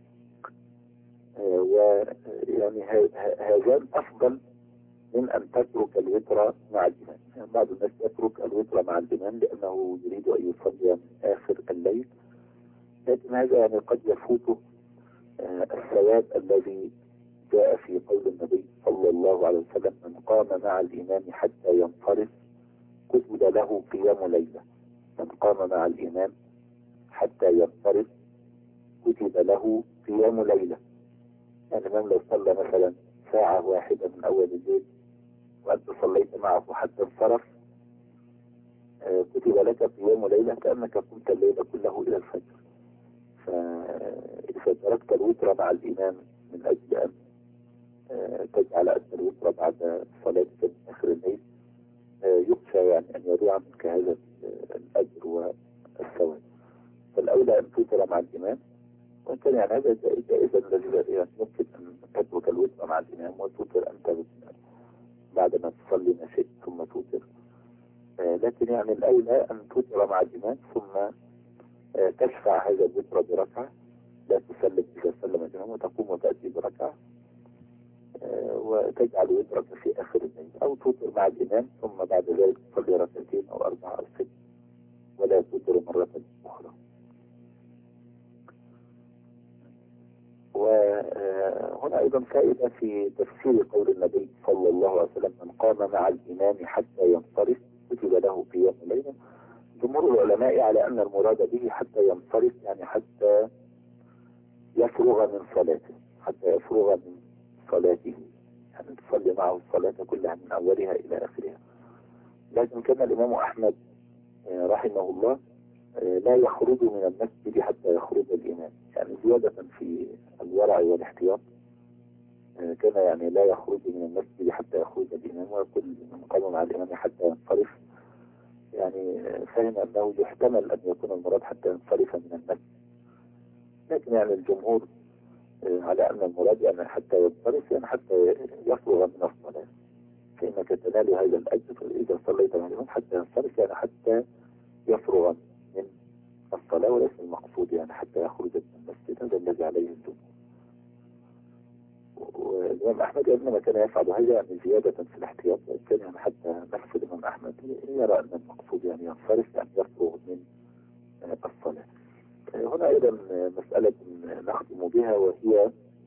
ويعني هذان أفضل من أن تترك الوتر مع الإمام. يعني بعض الناس يترك الوتر مع الإمام لأنه يريد أن يصلي من آخر الليل، لكن هذا يعني قد يفوته الثواب الذي جاء في قول النبي صلى الله عليه وسلم: من قام مع الإمام حتى ينصرف كتب له قيام ليلة. من قام مع الإمام حتى ينصرف كتب له قيام ليلة. يعني الإمام لو صلى مثلا ساعة واحدة من أول الليل وأنت صليت معه حتى انصرف، كتب لك قيام ليلة كأنك قمت الليل كله إلى الفجر. فإذا تركت الوتر مع الإمام من أجل أن تجعل أن الوتر بعد صلاة آخر الليل، يخشى يعني أن يضيع منك هذا الأجر والثواب. فالأولى أن توتر مع الإمام، وإن كان يعني هذا جائزا الذي يعني يمكن أن تترك الوتر مع الإمام وتوتر أنت بعد ما تصلي ما شئت ثم توتر. لكن يعني الأولى أن توتر مع الإمام ثم تشفع هذا الوتر بركعة، لا تسلم إذا سلم الإمام وتقوم وتأتي بركعة، وتجعل وترك في آخر الليل، أو توتر مع الإمام ثم بعد ذلك تصلي ركعتين أو 4 أو 6 ولا توتر مرة أخرى. وهنا أيضا فائدة في تفسير قول النبي صلى الله عليه وسلم: من قام مع الإمام حتى ينصرف كتب له قيام ليلة. جمهور العلماء على أن المراد به حتى ينصرف يعني حتى يفرغ من صلاته، حتى يفرغ من صلاته، يعني تصلي معه الصلاة كلها من أولها إلى آخرها. لكن كان الإمام أحمد رحمه الله لا يخرج من المسجد حتى يخرج الإمام، يعني زيادة في الورع والاحتياط. كان يعني لا يخرج من المسجد حتى يخرج الإمام، ويقول من قام مع الإمام حتى ينصرف، يعني فهم أنه يحتمل أن يكون المراد حتى ينصرف من المسجد. لكن يعني الجمهور على أن المراد يعني حتى ينصرف يعني حتى يفرغ من الصلاة، فإنك تنال هذا الأجر إذا صليت مع الإمام حتى ينصرف، يعني حتى يفرغ من الصلاة، وليس المقصود يعني حتى يخرج من المسجد. هذا الذي عليه الجمهور. والإمام أحمد إنما كان يفعل هذا يعني زيادة في الاحتياط، كان يعني حتى نفس الإمام أحمد يرى أن المقصود يعني ينصرف يعني يفرغ من الصلاة. هنا أيضا مسألة نختم بها، وهي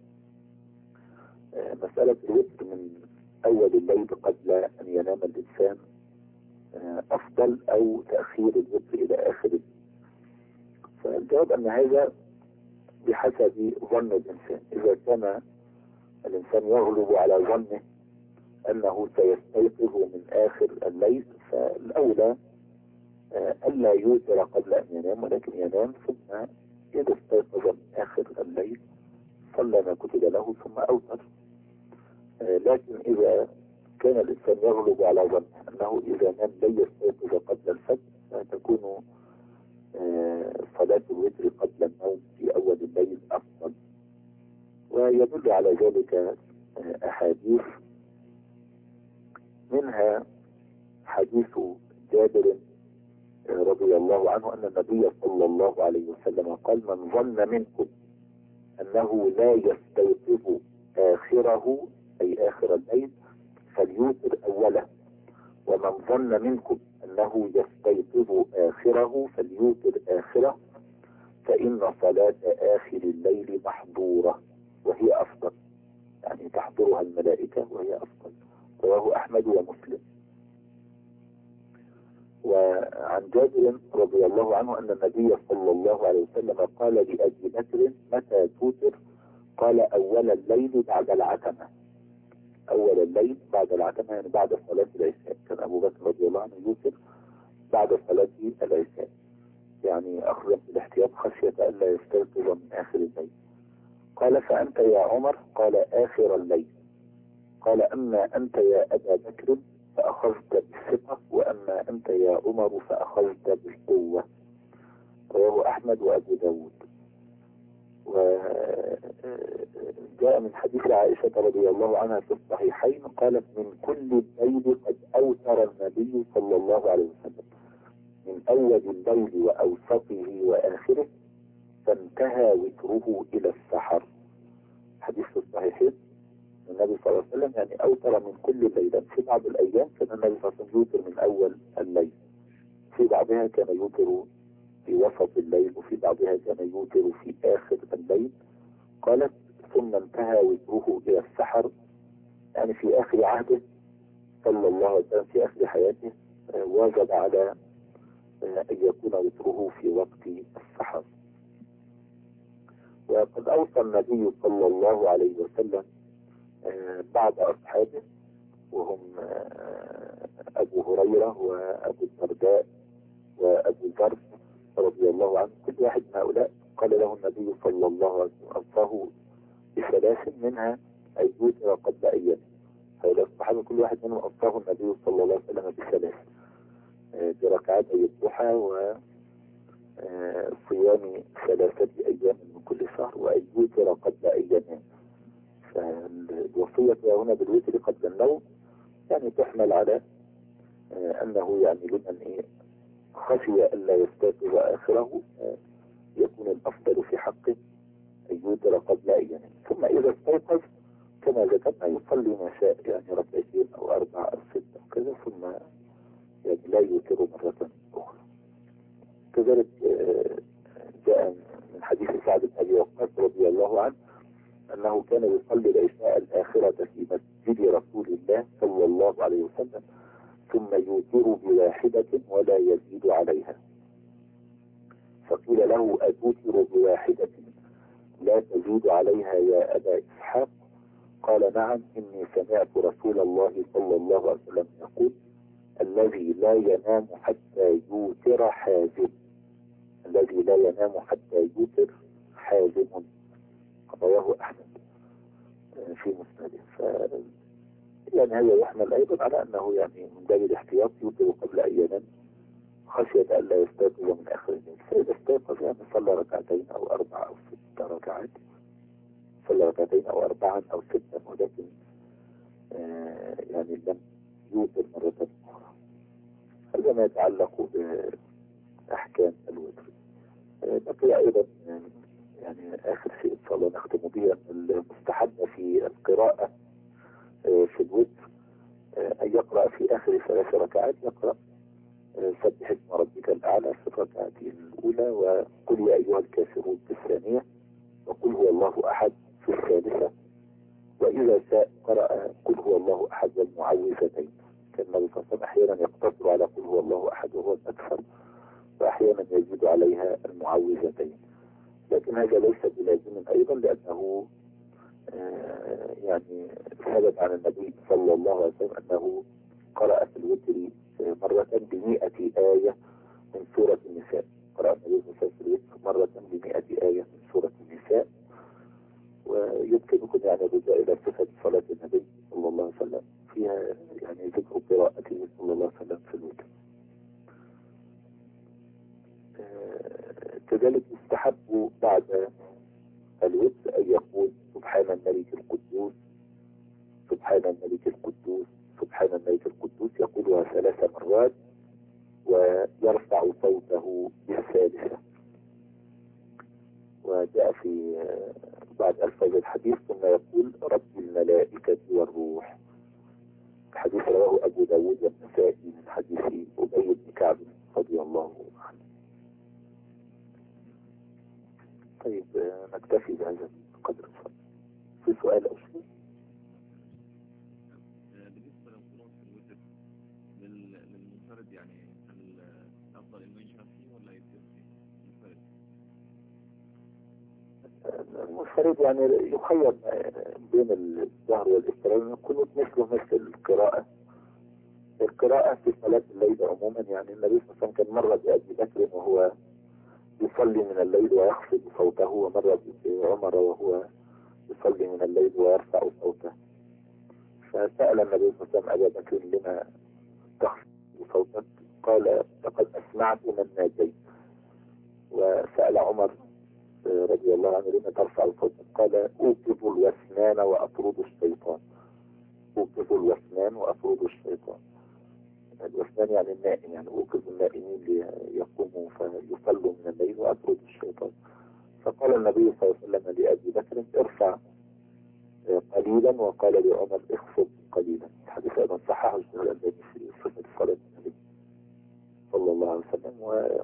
مسألة الوتر من أول الليل قبل أن ينام الإنسان أفضل أو تأخير الوتر إلى آخر الليل. فالجواب أن هذا بحسب ظن الإنسان. إذا كان الإنسان يغلب على ظنه أنه سيستيقظ من آخر الليل، فالأولى ألا يوتر قبل أن ينام، ولكن ينام ثم إذا استيقظ من آخر الليل صلى ما كتب له ثم أوتر. لكن إذا كان الإنسان يغلب على ظنه أنه إذا نام لا يستيقظ قبل الفجر، فتكون صلاة الوتر قبل النوم في أول الليل أفضل. ويدل على ذلك أحاديث، منها حديث جابر رضي الله عنه أن النبي صلى الله عليه وسلم قال: من ظن منكم أنه لا يستيقظ آخره أي آخر الليل فليوتر أوله، ومن ظن منكم أنه يستيقظ آخره فليوتر آخره، فإن صلاة آخر الليل محظورة وهي أفضل، يعني تحضرها الملائكة وهي أفضل. رواه أحمد ومسلم. وعن جابر رضي الله عنه أن النبي صلى الله عليه وسلم قال لأبي بكر: متى توتر؟ قال: أول الليل بعد العتمة. أول الليل بعد العتمة يعني بعد صلاة العشاء. كان أبو بكر رضي الله عنه يوتر بعد صلاة العشاء، يعني أخذ بالاحتياط خشية ألا يستيقظ من آخر الليل. قال: فأنت يا عمر؟ قال: آخر الليل. قال: أما أنت يا أبا بكر فأخذت بالثقة، وأما أنت يا عمر فأخذت بالقوة. رواه أحمد وأبو داود. وجاء من حديث عائشة رضي الله عنها في الصحيحين قالت: من كل الليل قد أوتر النبي صلى الله عليه وسلم، من أول الليل وأوسطه وآخره فانتهى وتره إلى السحر. حديث في الصحيحين النبي صلى الله عليه وسلم يعني أوتر من كل الليلة. في بعض الأيام كان النبي صلى الله عليه وسلم يوتر من أول الليل، في بعضها كان يوتر في وسط الليل، وفي بعضها كان يوتر في آخر الليل. قالت ثم انتهى وتره إلى السحر، يعني في آخر عهده صلى الله عليه وسلم، في آخر حياته واجب على أن يكون وتره في وقت السحر. وقد أوصى النبي صلى الله عليه وسلم بعض أصحابه، وهم أبو هريرة وأبو الدرداء وأبو ذر رضي الله عنه. كل واحد من هؤلاء قال له النبي صلى الله عليه وسلم أوصاه بثلاث، منها أن يوتر قبل أيام. هؤلاء الصحابة كل واحد منهم أوصاه النبي صلى الله عليه وسلم بثلاث، بركعتي الضحى وصيام 3 أيام من كل شهر، وأن يوتر قبل أيام. فالوصية هنا بالوتر قبل النوم يعني تحمل على أنه يعني لمن خشي ألا يستيقظ آخره يكون الأفضل في حقه أن يوتر قبل أيام، ثم إذا استيقظ كما ذكرنا يصلي ما شاء، يعني 2 أو 4 أو 6 وكذا، ثم يعني لا يوتر مرة أخرى. كذلك جاء من حديث سعد بن أبي وقاص رضي الله عنه أنه كان يصلي العشاء الآخرة في مسجد رسول الله صلى الله عليه وسلم، ثم يوتر بواحدة ولا يزيد عليها. فقيل له أتوتر بواحدة لا تزيد عليها يا أبا إسحاق؟ قال نعم، إني سمعت رسول الله صلى الله عليه وسلم يقول الذي لا ينام حتى يوتر حازم، الذي لا ينام حتى يوتر حازم. رواه أحمد في مسنده. يعني هذا يحمل أيضا على أنه يعني من باب الاحتياط يوتر قبل أيام خشية أن لا يستيقظ من آخر الليل. فإذا استيقظ يعني صلى 2 أو 4 أو 6 ركعات، صلى 2 أو 4 أو 6، ولكن يعني لم يوتر مرة أخرى. هذا ما يتعلق بأحكام الوتر. بقي أيضا يعني آخر شيء إن شاء الله نختم به المستحب في القراءة في الوتر أن يقرأ في آخر 3 ركعات، يقرأ سبح اسم ربك الأعلى في الركعة الأولى، وقل يا أيها الكافرون في الثانية، وقل هو الله أحد في الثالثة، وإذا شاء قرأ قل هو الله أحد والمعوذتين. كان النبي صلى الله عليه وسلم أحيانا يقتصر على قل هو الله أحد وهو الأكثر، وأحيانا يزيد عليها المعوذتين، لكن هذا ليس بلازم أيضا، لأنه يعني ثبت عن النبي صلى الله عليه وسلم أنه قرأ في الوتر مرة ب100 آية من سورة النساء. قرأ النبي صلى الله عليه وسلم في الوتر مرة ب100 آية من سورة النساء. ويمكنكم يعني الرجوع إلى صفة صلاة النبي صلى الله عليه وسلم، فيها يعني ذكر قراءته صلى الله عليه وسلم في الوتر. كذلك يستحب بعد الوتر أن يقول سبحان الملك القدوس، سبحان الملك القدوس، سبحان الملك القدوس، يقولها 3 مرات ويرفع صوته بالثالثة. وجاء في بعد ألفاظ الحديث ثم يقول رب الملائكة والروح. الحديث رواه أبو داود والنسائي من حديث أبي بن كعب رضي الله عنه. طيب نكتفي بهذا القدر. في سؤال أو شيء؟ بالنسبة للقنوت في الوتر للمنفرد، يعني هل أفضل إنه يجهر فيه ولا يصير فيه منفرد؟ المنفرد يعني يخير بين الجهر والإسرار. القنوت مثله مثل القراءة في صلاة الليل عموما. يعني النبي صلى الله عليه وسلم كان مر بأبي بكر وهو يصلي من الليل ويخفض صوته، ومر بعمر وهو يصلي من الليل ويرفع صوته. فسأل النبي صلى الله عليه وسلم أبا بكر لما تخفض صوتك؟ قال لقد أسمعت من ناجيت. وسأل عمر رضي الله عنه لما ترفع صوتك؟ قال أوقظ الوثنان وأطرد الشيطان. أوقظ الوثنان وأطرد الشيطان. الوثنان يعني النائم، يعني أوقظ النائمين ليقوموا فيصلوا من الليل وأطرد الشيطان. فقال النبي صلى الله عليه وسلم لأبي بكر ارفع قليلا، وقال لعمر اخفض قليلا. الحديث أيضا صححه الشيخ الألباني في صفة صلاة النبي صلى الله عليه وسلم.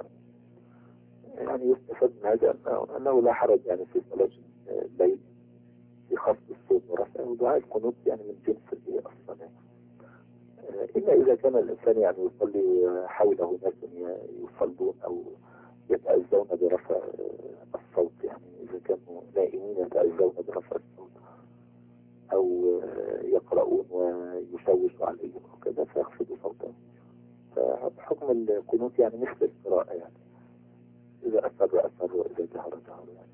يعني يستفاد من هذا أنه لا حرج يعني في صلاة الليل في خفض الصوت ورفعه، ودعاء القنوت يعني من جنس الصلاة، إلا إذا كان الإنسان يعني يصلي حوله ناس يصلون أو يتأذون برفع الصوت، يعني إذا كانوا نائمين يتأذون برفع الصوت أو يقرؤون ويشوشوا عليهم وكذا فيخفضوا صوتهم. فحكم القنوت يعني مثل القراءة، يعني إذا أسر وإذا جهر يعني.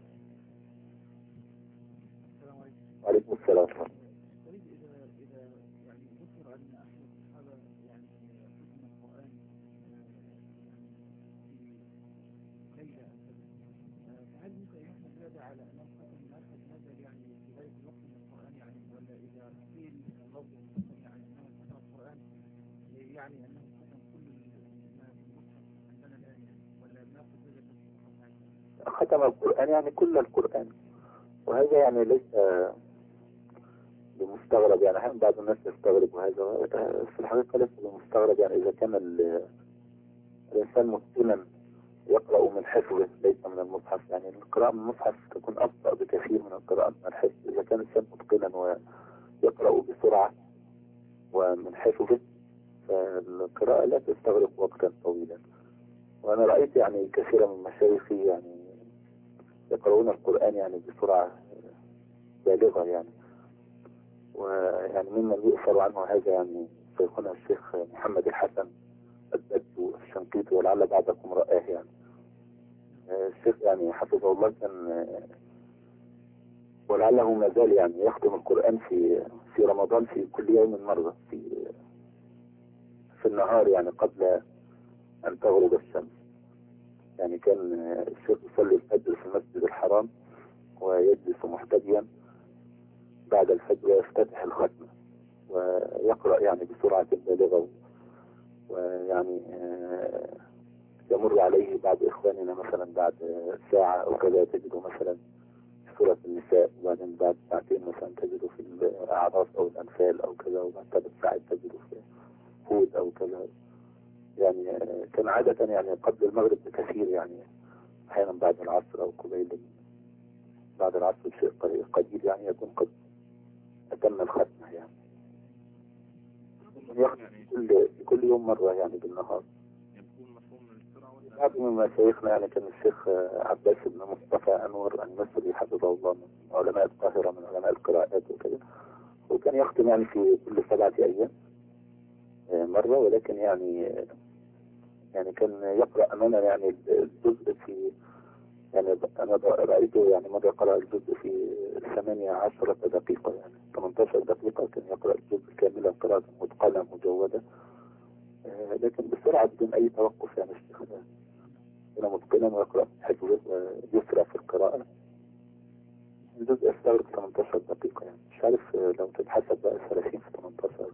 السلام عليكم. وعليكم السلام. أريد إذا يعني ذكر أن أحد الصحابة يعني ختم القرآن في ليلة أو كذا، فهل ممكن أن نحن زيادة على أنه ختم الأخذ نزل يعني في بداية الوقت من القرآن، يعني ولا إذا قيل اللفظ المختم يعني أنه ختم القرآن يعني أنه ختم كل ما في المصحف عندنا الآن، يعني ولا ناخذ وجهة المصحف؟ ختم القرآن يعني كل القرآن، وهذا يعني ليس بمستغرب، يعني أحيانا بعض الناس يستغرب، وهذا في الحقيقة ليس بمستغرب. يعني إذا كان الإنسان متقنا يقرأ من حفظه ليس من المصحف، يعني القراءة من المصحف تكون أبطأ بكثير من القراءة من الحفظ. إذا كان الإنسان متقنا ويقرأ بسرعة ومن حفظه فالقراءة لا تستغرق وقتا طويلا. وأنا رأيت يعني كثيرا من مشايخي يعني يقرؤون القرآن يعني بسرعة بالغة يعني. ويعني ممن يؤثر عنه هذا يعني شيخنا الشيخ محمد الحسن الدبي الشنقيطي، ولعل بعضكم رآه يعني. الشيخ يعني حفظه الله كان ولعله ما زال يعني يختم القرآن في رمضان في كل يوم مرة في النهار، يعني قبل أن تغرب الشمس. يعني كان الشيخ يصلي الفجر في المسجد الحرام ويجلس محتديا بعد الفجر ويفتتح الختمة ويقرأ يعني بسرعة بالغة. ويعني يمر عليه بعض إخواننا مثلا بعد ساعة أو كذا تجده مثلا في سورة النساء، وبعدين بعد ساعتين مثلا تجده في الأعراف أو الأنفال أو كذا، وبعد 3 ساعات تجده في هود أو كذا. يعني كان عادة يعني قبل المغرب بكثير، يعني أحيانا بعد العصر أو قبيل بعد العصر بشيء قليل يعني يكون قد أتم الختمة يعني. يختم في كل يوم مرة يعني بالنهار. يكون مفهوم من السرعة ولا؟ بعض من مشايخنا يعني كان الشيخ عباس بن مصطفى أنور المصري حفظه الله من علماء القاهرة من علماء القراءات وكذا، وكان يختم يعني في كل 7 أيام مرة، ولكن يعني كان يقرأ أماما يعني الجزء في يعني أنا رأيته يعني مرة قرأ الجزء في 18 دقيقة، يعني 18 دقيقة كان يقرأ الجزء كاملا قراءة متقنة مجودة، لكن بسرعة بدون أي توقف. يعني الشيخ كان متقنا ويقرأ حفظه ويسرع في القراءة. الجزء يستغرق 18 دقيقة، يعني مش عارف لو تتحسب بقى 30 في 18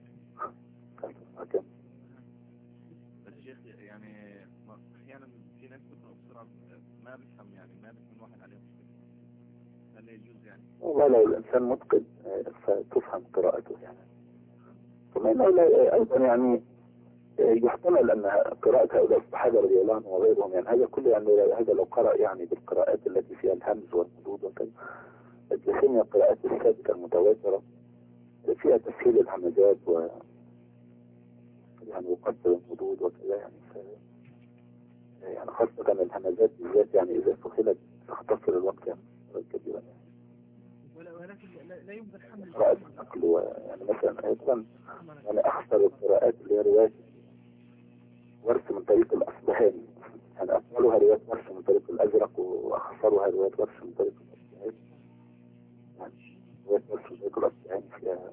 كم. بس شيخ يعني أحيانا في ناس بتقرأ بسرعة ما بيفهم، يعني ما بيكون واحد عليهم هل يجوز يعني؟ والله لو الإنسان متقن فتفهم قراءته يعني. ثم أيضا يعني يحتمل أن قراءة هؤلاء الصحابة رضي الله عنهم وغيرهم يعني هذا كله يعني هذا لو قرأ يعني بالقراءات التي فيها الهمز والمدود وكذا، لكن القراءات الثابتة المتواترة فيها تسهيل الهمزات يعني وقصر المدود وكذا يعني يعني خاصة الهمزات بالذات يعني إذا سهلت تختصر الوقت يعني كثيرا يعني. ولكن لا يمكن حمل قراءة النقل ويعني مثلا أيضا يعني أخطر القراءات اللي هي رواية ورث من طريق الأصبهاني، يعني أفضلها رواية ورث من طريق الأزرق وأخسرها رواية ورث من طريق الأصبهاني. يعني رواية ورث من طريق الأصبهاني فيها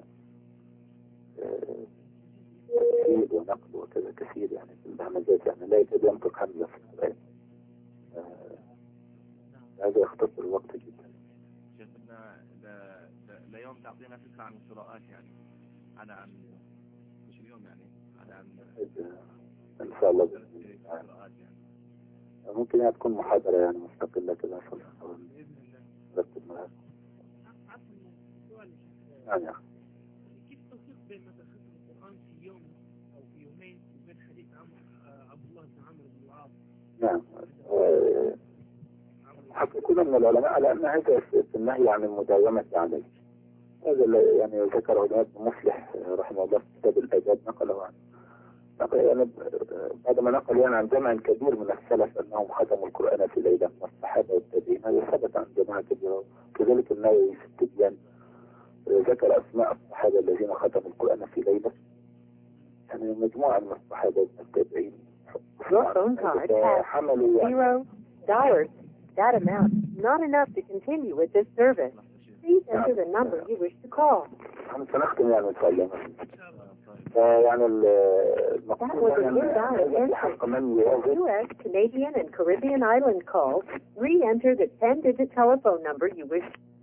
تشديد ونقل وكذا كثير يعني في الهمزات، يعني لا يكاد ينطق همزة في القرآن. هذا يختصر الوقت جدا. شيخنا لا يوم تعطينا فكرة عن القراءات، يعني عن مش اليوم، يعني عن إن شاء الله القراءات يعني. ممكن هي تكون محاضرة يعني مستقلة كده بإذن الله. رتب معاك. عفوا سؤال نعم يا أخي. كيف توفيق بين مثلا ختم القرآن في يوم أو في يومين وبين حديث عبد الله بن عمرو بن العاص؟ نعم. حقيقة من العلماء على أن هذا في النهي عن المداومة عليه. هذا اللي يعني ذكره الإمام مفلح رحمه الله في كتاب الآداب نقله عنه. يعني بعد ما نقل يعني عن جمع كبير من السلف أنهم ختموا القرآن في ليلة والصحابة والتابعين، هذا ثبت عن جماعة كبيرة. كذلك النووي في التبيان ذكر أسماء الصحابة الذين ختموا القرآن في ليلة، يعني مجموعة من الصحابة والتابعين. Your phone card has 0 dollars. That amount not enough to continue with this service. Please enter the number you wish to call. سنختم يعني إن شاء الله. يعني المقصود يعني حق من U.S., Canadian, and Caribbean island calls. Re-enter the 10-digit telephone number you wish.